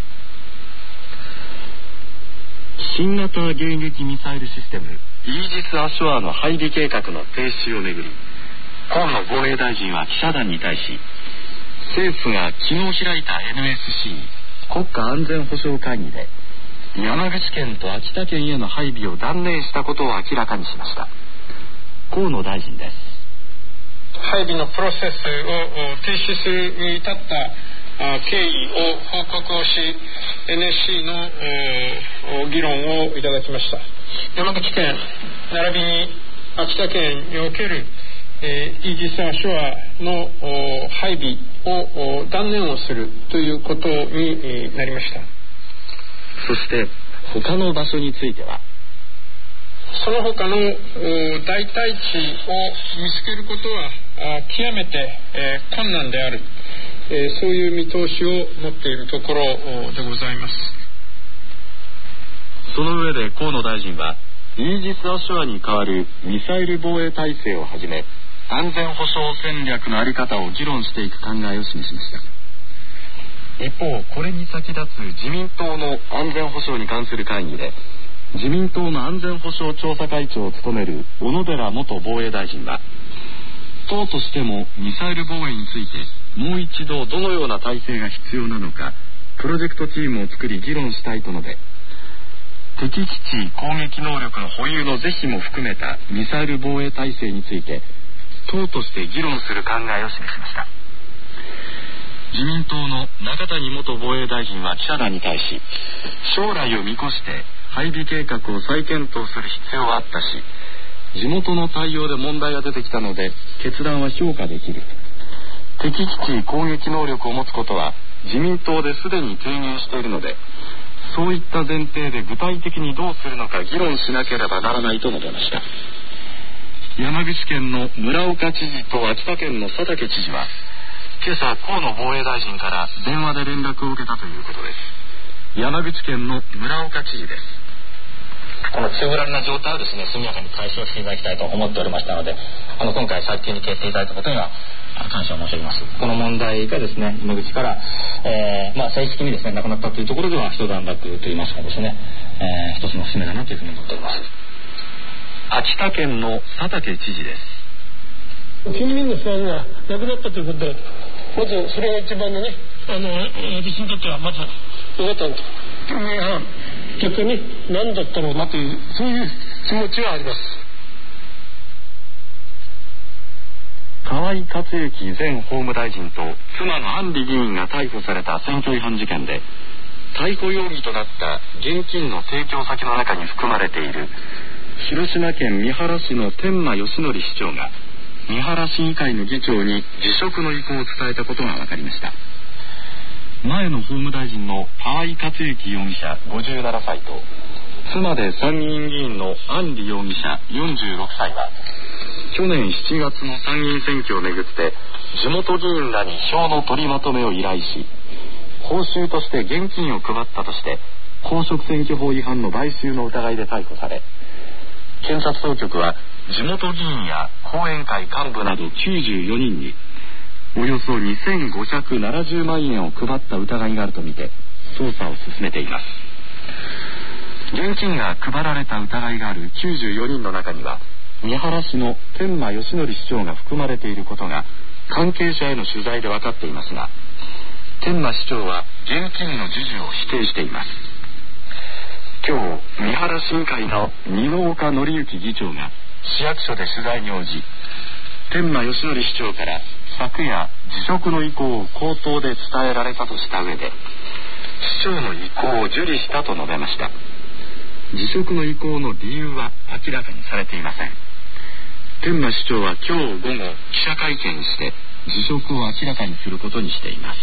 新型迎撃ミサイルシステムイージス・アショアの配備計画の停止をめぐり、河野防衛大臣は記者団に対し、政府が昨日開いた エヌエスシー 国家安全保障会議で山口県と秋田県への配備を断念したことを明らかにしました。河野大臣です。 配備のプロセスを停止するに至った経緯を報告をし、 エヌエスシー の議論をいただきました。山口県並びに秋田県におけるイージス・アショアの配備を断念をするということになりました。 そして他の場所については、 その他の代替地を見つけることは極めて困難である、そういう見通しを持っているところでございます。 その上で河野大臣はイージス・アショアに代わるミサイル防衛体制をはじめ安全保障戦略の在り方を議論していく考えを示しました。一方、これに先立つ自民党の安全保障に関する会議で、自民党の安全保障調査会長を務める小野寺元防衛大臣は、党としてもミサイル防衛についてもう一度どのような体制が必要なのかプロジェクトチームを作り議論したいと述べ、敵基地攻撃能力の保有の是非も含めたミサイル防衛体制について党として議論する考えを示しました。自民党の中谷元防衛大臣は記者団に対し、将来を見越して配備計画を再検討する必要はあったし、地元の対応で問題が出てきたので決断は評価できる。敵基地攻撃能力を持つことは自民党ですでに提言しているので、そういった前提で具体的にどうするのか議論しなければならないと述べました。山口県の村岡知事と秋田県の佐竹知事は今朝河野防衛大臣から電話で連絡を受けたということです。山口県の村岡知事です。 この強ぶられな状態をですね、速やかに解消していただきたいと思っておりましたので、あの今回早急に決定いただいたことには感謝を申し上げます。この問題がですね、山口から、えーまあ、正式にですねなくなったというところでは一段落といいますかですね、えー、一つの節目だなというふうに思っております。 秋田県の佐竹知事です。 近隣の不安がなくなったということで、 まずそれが一番のね、あの私にとってはまず分かったんだ。逆に何だったろうなというそういう気持ちはあります。 河井克行前法務大臣と妻の安里議員が逮捕された選挙違反事件で、逮捕容疑となった現金の提供先の中に含まれている広島県三原市の天満義則市長が三原市議会の議長に辞職の意向を伝えたことが分かりました。前の法務大臣の河井克行容疑者ごじゅうななさいと妻で参議院議員の安里容疑者よんじゅうろくさいは去年しちがつの参議院選挙をめぐって地元議員らに票の取りまとめを依頼し、報酬として現金を配ったとして公職選挙法違反の買収の疑いで逮捕され、検察当局は地元議員や後援会幹部などきゅうじゅうよにんにおよそにせんごひゃくななじゅうまんえんを配った疑いがあるとみて捜査を進めています。現金が配られた疑いがあるきゅうじゅうよにんの中には三原市の天満義則市長が含まれていることが関係者への取材で分かっていますが、天満市長は現金の授受を否定しています。今日三原市議会の二岡紀之議長が市役所で取材に応じ、天満義則市長から昨夜辞職の意向を口頭で伝えられたとした上で、市長の意向を受理したと述べました。辞職の意向の理由は明らかにされていません。天満市長は今日午後記者会見して辞職を明らかにすることにしています。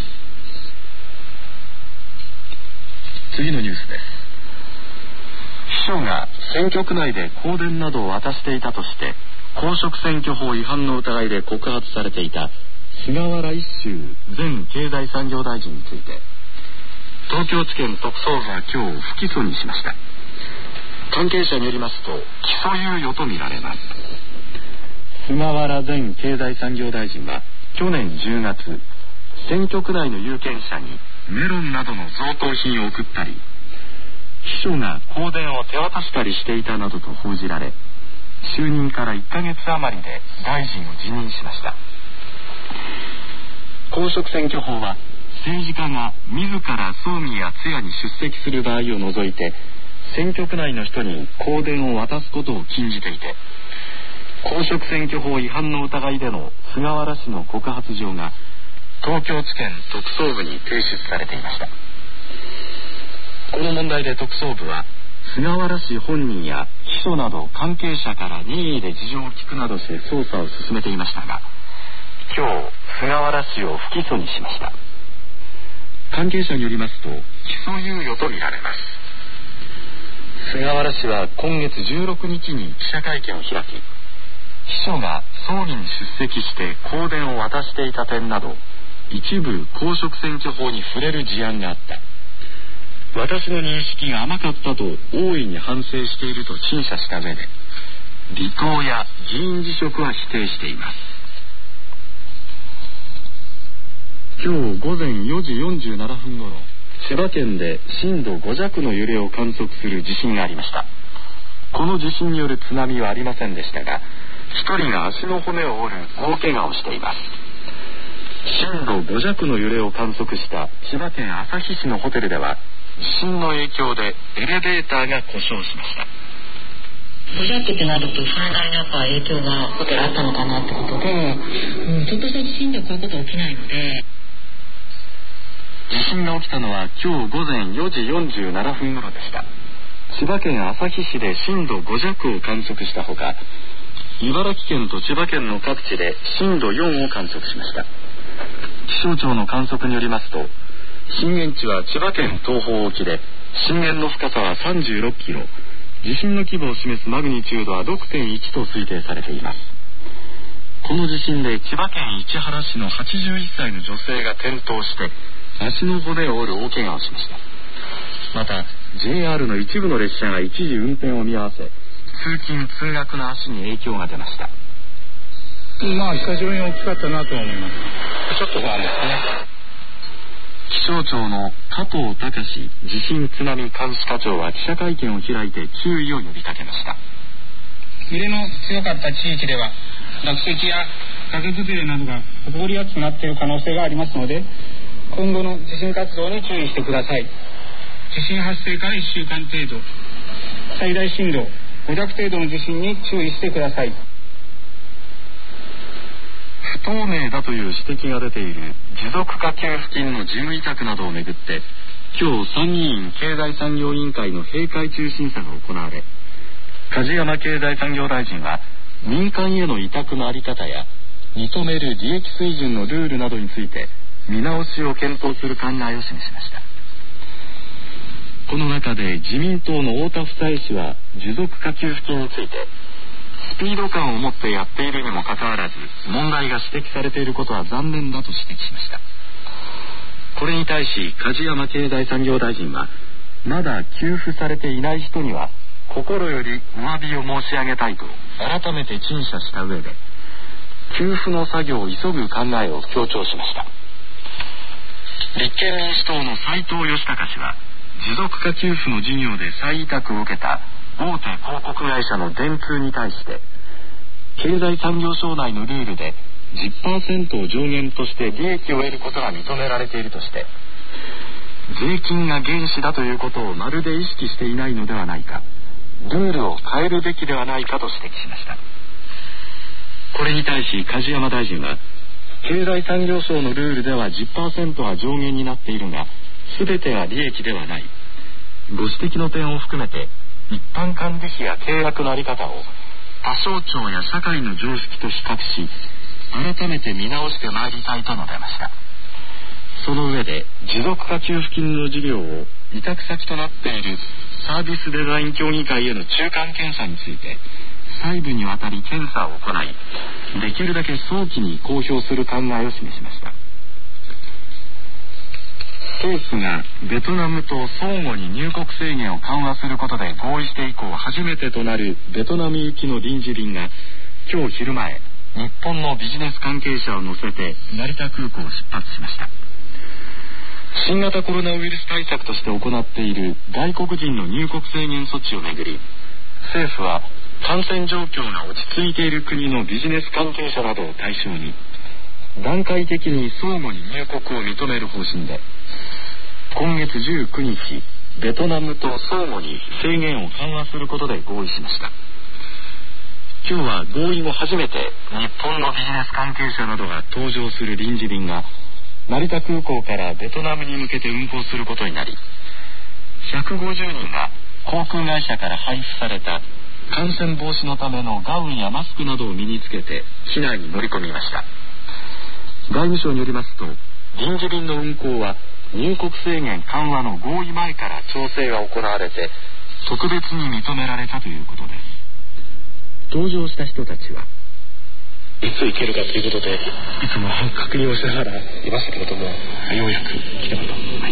次のニュースです。秘書が選挙区内で香典などを渡していたとして公職選挙法違反の疑いで告発されていた菅原一秀前経済産業大臣について、東京地検特捜部は今日不起訴にしました。関係者によりますと起訴猶予とみられます。菅原前経済産業大臣は去年じゅうがつ、選挙区内の有権者にメロンなどの贈答品を送ったり、秘書が香典を手渡したりしていたなどと報じられ、就任からいっかげつ余りで大臣を辞任しました。公職選挙法は政治家が自ら葬儀や通夜に出席する場合を除いて選挙区内の人に香典を渡すことを禁じていて、公職選挙法違反の疑いでの菅原氏の告発状が東京地検特捜部に提出されていました。この問題で特捜部は菅原氏本人や秘書など関係者から任意で事情を聞くなどして捜査を進めていましたが、今日菅原氏を不起訴にしました。関係者によりますと起訴猶予とみられます。菅原氏は今月じゅうろくにちに記者会見を開き、秘書が葬儀に出席して香典を渡していた点など一部公職選挙法に触れる事案があった、私の認識が甘かったと大いに反省していると陳謝した上で、離党や議員辞職は否定しています。今日午前よじよんじゅうななふんごろ、千葉県で震度ご弱の揺れを観測する地震がありました。この地震による津波はありませんでしたが、一人が足の骨を折る大怪我をしています。震度ご弱の揺れを観測した千葉県旭市のホテルでは地震の影響でエレベーターが故障しました。 ご弱ってなると災害のやっぱ影響がホテルあったのかなってことで、うん、ちょっとした地震でこういうこと起きないので。 地震が起きたのは今日午前よじよんじゅうななふんごろでした。千葉県旭市で震度ご弱を観測したほか、茨城県と千葉県の各地で震度よんを観測しました。気象庁の観測によりますと、震源地は千葉県東方沖で震源の深さはさんじゅうろっキロ、地震の規模を示すマグニチュードは ろくてんいち と推定されています。この地震で千葉県市原市のはちじゅういっさいの女性が転倒して足の骨を折る大怪我をしました。また ジェイアール の一部の列車が一時運転を見合わせ、通勤通学の足に影響が出ました。 まあ非常に大きかったなと思います。 ちょっと不安ですね。気象庁の加藤隆地震津波監視課長は記者会見を開いて注意を呼びかけました。 揺れの強かった地域では落石や崖崩れなどが起こりやすくなっている可能性がありますので、今後の地震活動に注意してください。地震発生からいっしゅうかん程度、最大震度ご弱程度の地震に注意してください。 不透明だという指摘が出ている持続化給付金の事務委託などをめぐって、今日参議院経済産業委員会の閉会中審査が行われ、梶山経済産業大臣は民間への委託の在り方や認める利益水準のルールなどについて見直しを検討する考えを示しました。この中で自民党の太田房江氏は持続化給付金について、スピード感を持ってやっているにもかかわらず問題が指摘されていることは残念だと指摘しました。これに対し梶山経済産業大臣は、まだ給付されていない人には心よりお詫びを申し上げたいと改めて陳謝した上で、給付の作業を急ぐ考えを強調しました。立憲民主党の斉藤義孝氏は、持続化給付の事業で再委託を受けた大手広告会社の電通に対して、経済産業省内のルールで じゅっパーセント を上限として利益を得ることが認められているとして、税金が原資だということをまるで意識していないのではないか、ルールを変えるべきではないかと指摘しました。これに対し梶山大臣は、経済産業省のルールでは じゅっパーセント は上限になっているが、全ては利益ではない。ご指摘の点を含めて、一般管理費や契約の在り方を他省庁や社会の常識と比較し、改めて見直してまいりたいと述べました。その上で、持続化給付金の事業を委託先となっているサービスデザイン協議会への中間検査について、細部にわたり検査を行い、できるだけ早期に公表する考えを示しました。政府がベトナムと相互に入国制限を緩和することで合意して以降初めてとなるベトナム行きの臨時便が、今日昼前、日本のビジネス関係者を乗せて成田空港を出発しました。新型コロナウイルス対策として行っている外国人の入国制限措置をめぐり、政府は感染状況が落ち着いている国のビジネス関係者などを対象に、段階的に相互に入国を認める方針で、今月じゅうくにち、ベトナムと相互に制限を緩和することで合意しました。今日は合意後初めて日本のビジネス関係者などが搭乗する臨時便が成田空港からベトナムに向けて運航することになり、ひゃくごじゅうにんが航空会社から配布された感染防止のためのガウンやマスクなどを身につけて機内に乗り込みました。外務省によりますと、臨時便の運航は入国制限緩和の合意前から調整が行われて、特別に認められたということです。搭乗した人たちは、いつ行けるかということで、いつも確認をしながらいましたけれども、ようやく来たこと。はい、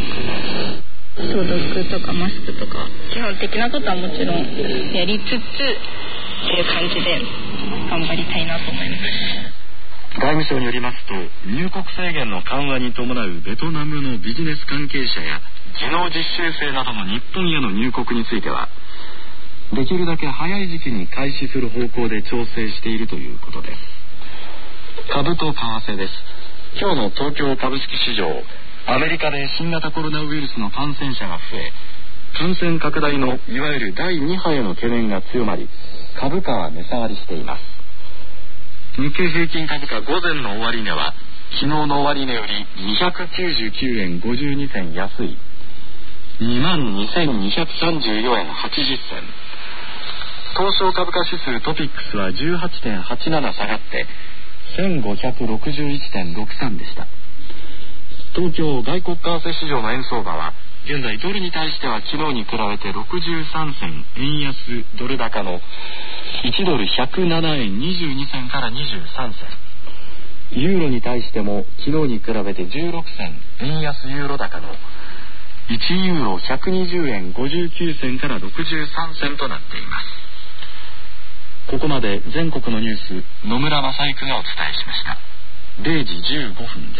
消毒とかマスクとか基本的なことはもちろんやりつつっていう感じで頑張りたいなと思います。 外務省によりますと、入国制限の緩和に伴うベトナムのビジネス関係者や技能実習生などの日本への入国については、できるだけ早い時期に開始する方向で調整しているということです。株と為替です。今日の東京株式市場、アメリカで新型コロナウイルスの感染者が増え、感染拡大のいわゆるだいに波への懸念が強まり、株価は値下がりしています。日経平均株価午前の終値は昨日の終値よりにひゃくきゅうじゅうきゅうえんごじゅうにせん安い にまんにせんにひゃくさんじゅうよえんはちじゅっせん。東証株価指数トピックスは じゅうはちてんはちなな 下がってせんごひゃくろくじゅういちてんろくさんでした。東京外国為替市場の円相場は現在ドルに対しては昨日に比べてろくじゅうさんせん円安ドル高のいちドルひゃくななえんにじゅうにせんからにじゅうさんせん、ユーロに対しても昨日に比べてじゅうろくせん円安ユーロ高のいちユーロひゃくにじゅうえんごじゅうきゅうせんからろくじゅうさんせんとなっています。ここまで全国のニュース、野村正育がお伝えしました。れいじじゅうごふんです。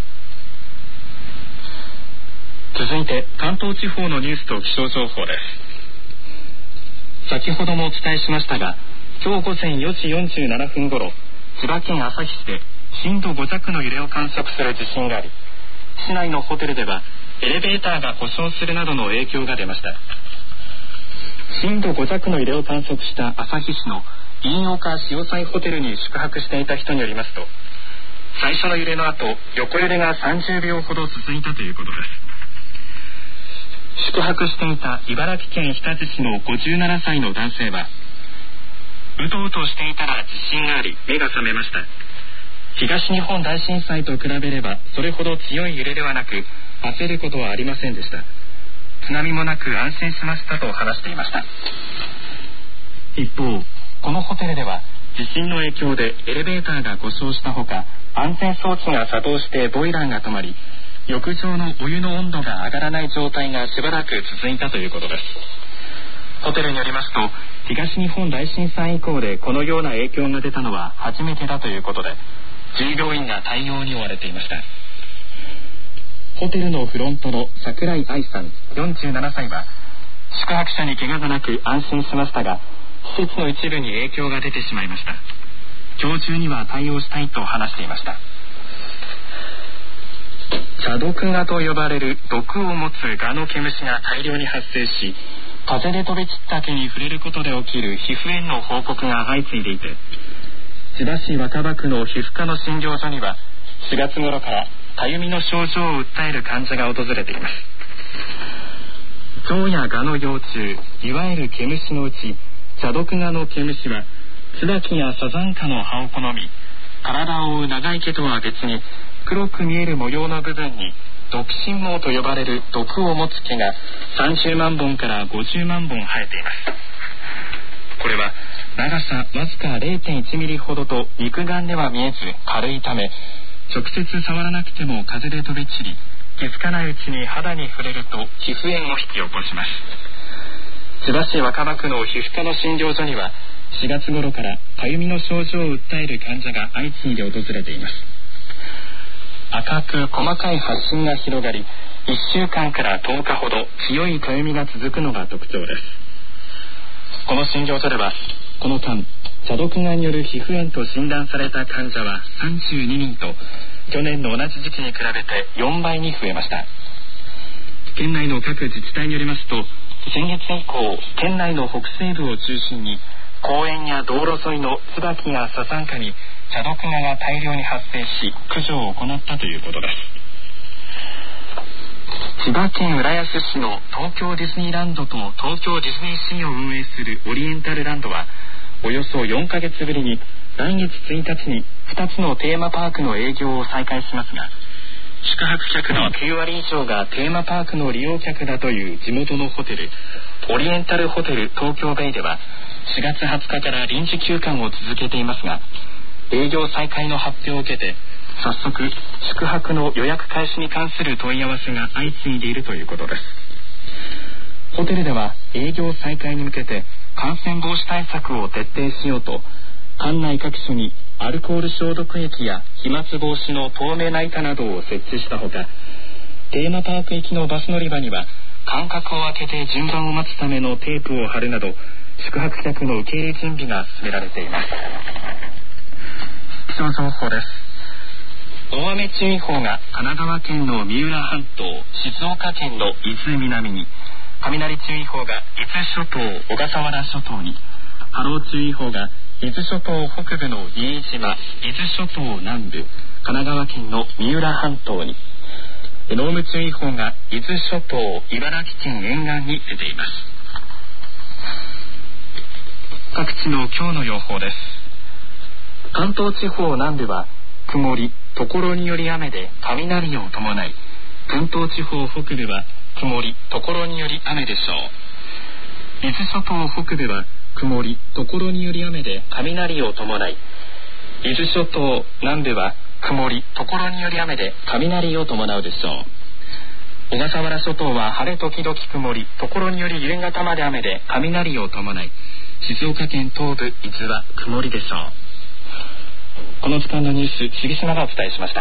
続いて関東地方のニュースと気象情報です。先ほどもお伝えしましたが、今日午前よじよんじゅうななふんごろ、 千葉県旭市で震度ご弱の揺れを観測する地震があり、市内のホテルではエレベーターが故障するなどの影響が出ました。震度ご弱の揺れを観測した旭市の飯岡潮祭ホテルに宿泊していた人によりますと、最初の揺れの後、横揺れがさんじゅうびょうほど続いたということです。宿泊していた茨城県日立市のごじゅうななさいの男性は、うとうとしていたら地震があり目が覚めました。東日本大震災と比べればそれほど強い揺れではなく、焦ることはありませんでした。津波もなく安心しましたと話していました。一方、このホテルでは地震の影響でエレベーターが故障したほか、安全装置が作動してボイラーが止まり、浴場のお湯の温度が上がらない状態がしばらく続いたということです。ホテルによりますと、東日本大震災以降でこのような影響が出たのは初めてだということで、従業員が対応に追われていました。ホテルのフロントの櫻井愛さんよんじゅうななさいは、宿泊者に怪我がなく安心しましたが、施設の一部に影響が出てしまいました。今日中には対応したいと話していました。茶毒蛾と呼ばれる毒を持つ蛾の毛虫が大量に発生し、風で飛び散った毛に触れることで起きる皮膚炎の報告が相次いでいて、千葉市若葉区の皮膚科の診療所にはしがつ頃からかゆみの症状を訴える患者が訪れています。蝶や蛾の幼虫、いわゆる毛虫のうち、茶毒蛾の毛虫は椿やサザンカの葉を好み、体を覆う長い毛とは別に黒く見える模様の部分に毒心毛と呼ばれる毒を持つ毛がさんじゅうまんぼんからごじゅうまんぼん生えています。これは長さわずか れいてんいちミリほどと肉眼では見えず軽いため、直接触らなくても風で飛び散り、気づかないうちに肌に触れると皮膚炎を引き起こします。千葉市若葉区の皮膚科の診療所にはしがつ頃からかゆみの症状を訴える患者が相次いで訪れています。赤く細かい発疹が広がり、いっしゅうかんからとおかほど強いかゆみが続くのが特徴です。この診療所ではこの間、茶毒蛾による皮膚炎と診断された患者はさんじゅうににんと、去年の同じ時期に比べてよんばいに増えました。県内の各自治体によりますと、先月以降、県内の北西部を中心に公園や道路沿いの椿やサザンカに茶毒蛾が大量に発生し、駆除を行ったということです。千葉県浦安市の東京ディズニーランドと東京ディズニーシーを運営するオリエンタルランドは、およそよんかげつぶりに来月ついたちにふたつのテーマパークの営業を再開しますが、宿泊客のきゅうわり以上がテーマパークの利用客だという地元のホテル、オリエンタルホテル東京ベイではしがつはつかから臨時休館を続けていますが、営業再開の発表を受けて早速宿泊の予約開始に関する問い合わせが相次いでいるということです。ホテルでは営業再開に向けて感染防止対策を徹底しようと、館内各所にアルコール消毒液や飛沫防止の透明な板などを設置したほか、テーマパーク行きのバス乗り場には間隔を空けて順番を待つためのテープを貼るなど、宿泊客の受け入れ準備が進められています。気象情報です。大雨注意報が神奈川県の三浦半島、静岡県の伊豆南に、雷注意報が伊豆諸島、小笠原諸島に、波浪注意報が伊豆諸島北部の新島、伊豆諸島南部、神奈川県の三浦半島に、濃霧注意報が伊豆諸島、茨城県沿岸に出ています。各地の今日の予報です。関東地方南部は曇り、ところにより雨で雷を伴い、関東地方北部は曇り、ところにより雨でしょう。伊豆諸島北部は曇り、ところにより雨で雷を伴い、伊豆諸島南部は曇り、ところにより雨で雷を伴うでしょう。小笠原諸島は晴れ時々曇り、ところにより夕方まで雨で雷を伴い、静岡県東部伊豆は曇りでしょう。この時間のニュース、杉島がお伝えしました。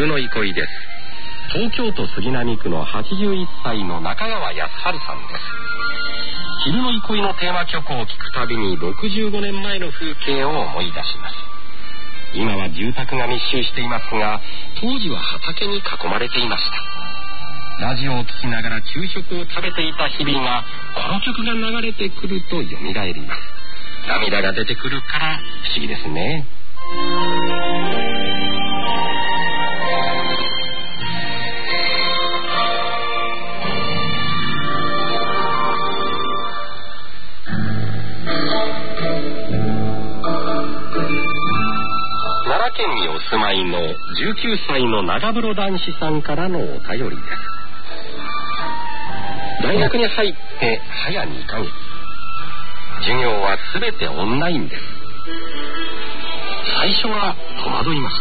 昼の憩いです。東京都杉並区のはちじゅういっさいの中川康春さんです。昼の憩いのテーマ曲を聴くたびにろくじゅうごねんまえの風景を思い出します。今は住宅が密集していますが、当時は畑に囲まれていました。ラジオを聴きながら昼食を食べていた日々が、この曲が流れてくると蘇ります。涙が出てくるから不思議ですね。奈良県にお住まいのじゅうきゅうさいの長風呂男子さんからのお便りです。大学に入って早にかげつ、授業はすべてオンラインです。最初は戸惑いました。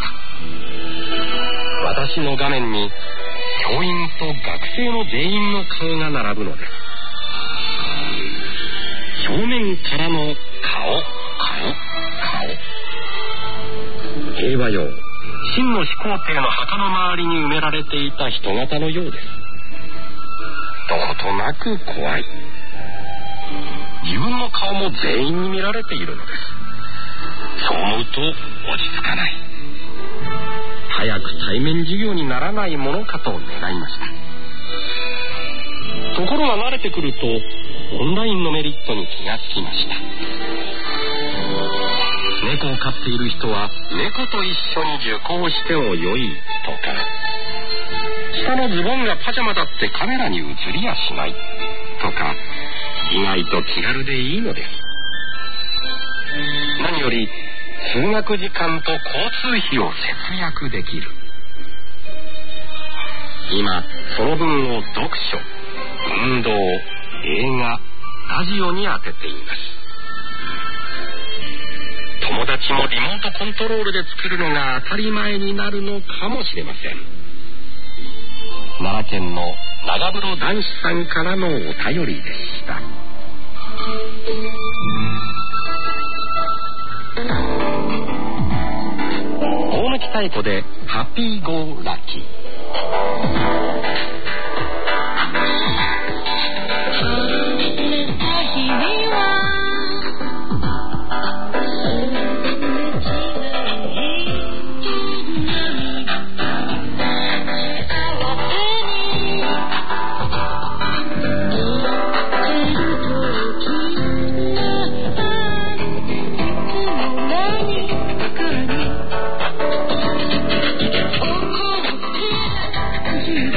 私の画面に教員と学生の全員の顔が並ぶのです。正面からの顔、顔、顔。平和用、秦の始皇帝の墓の周りに埋められていた人型のようです。どことなく怖い。自分の顔も全員に見られているのです。そう思うと落ち着かない。早く対面授業にならないものかと願いました。ところが慣れてくるとオンラインのメリットに気がつきました。猫を飼っている人は猫と一緒に受講してもよいとか、下のズボンがパジャマだってカメラに映りやしないとか、意外と気軽でいいのです。何より通学時間と交通費を節約できる。今その分を読書、運動、映画、ラジオに当てています。友達もリモートコントロールで作るのが当たり前になるのかもしれません。奈良県の長風呂男子さんからのお便りでした。大貫太鼓でハッピーゴーラッキー。 Oh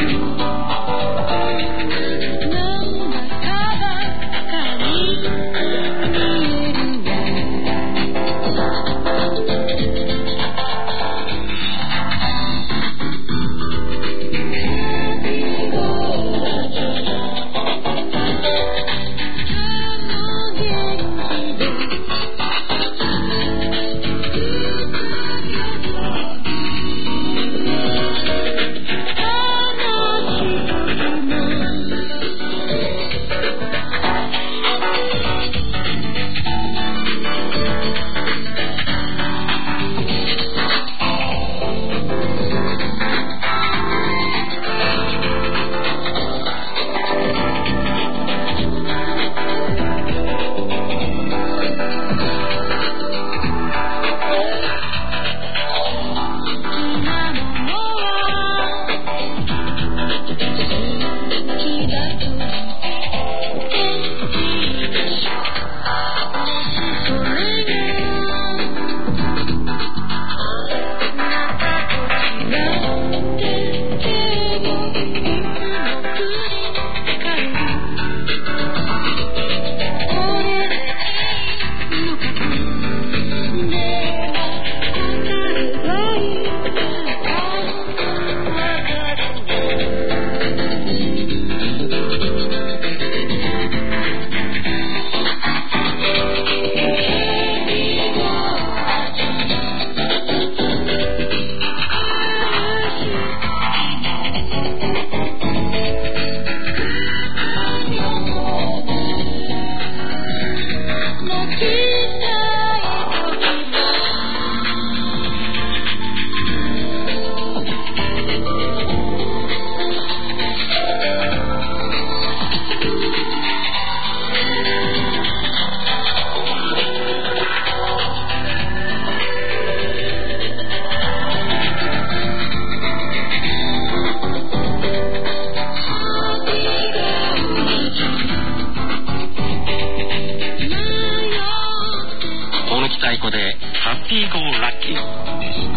子でハッピーゴーラッキーでした。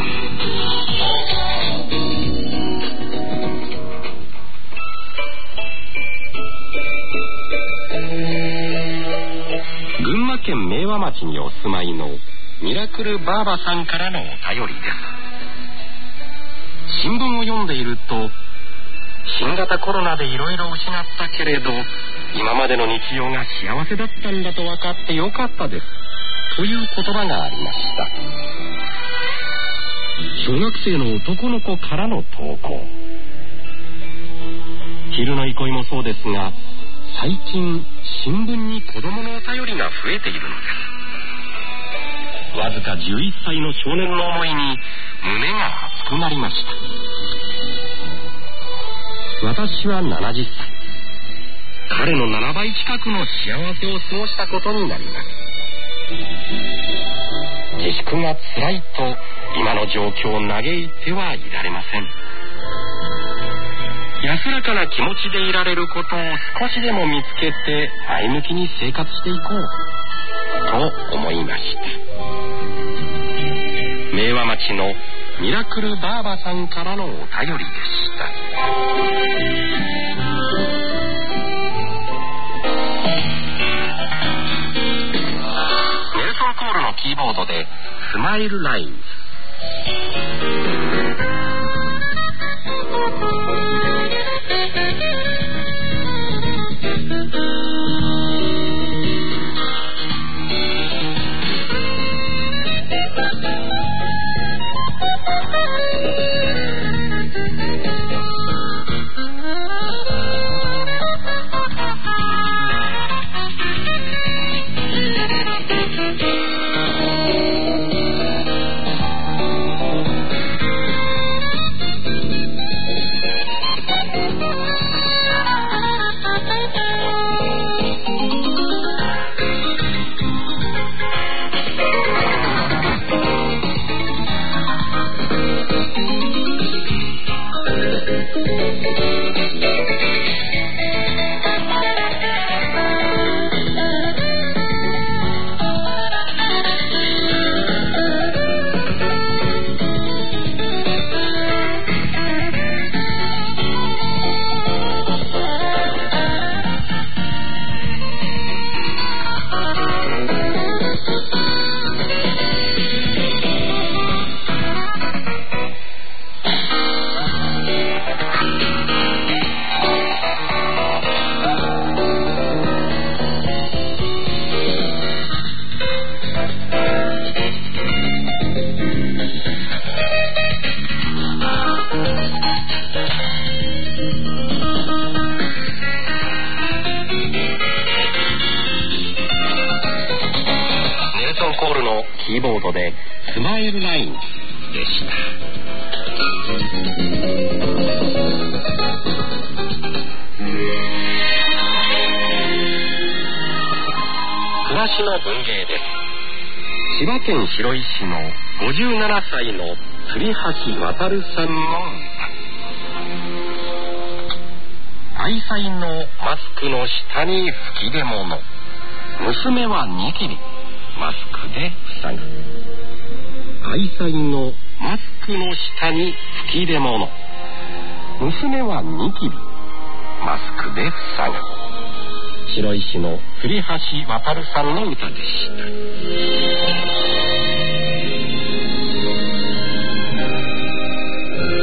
群馬県明和町にお住まいのミラクルばあばさんからのお便りです。新聞を読んでいると、新型コロナでいろいろ失ったけれど今までの日常が幸せだったんだと分かってよかったですという言葉がありました。小学生の男の子からの投稿。昼の憩いもそうですが、最近新聞に子供のお便りが増えているのです。わずかじゅういっさいの少年の思いに胸が熱くなりました。私はななじゅっさい。彼のななばい近くの幸せを過ごしたことになります。自粛が辛いと今の状況を嘆いてはいられません。安らかな気持ちでいられることを少しでも見つけて前向きに生活していこうと思いました。明和町のミラクルばあばさんからのお便りでした。ネルソン・コールのキーボードでスマイルラインズ。キーボードでスマイルラインでした。暮らしの文芸です。千葉県白井市のごじゅうななさいの栗橋渉さんの歌。愛妻のマスクの下に吹き出物、娘はニキビマスクで塞ぐ。愛妻のマスクの下に吹き出物、娘はニキビマスクで塞ぐ。白石の栗橋渉さんの歌でした。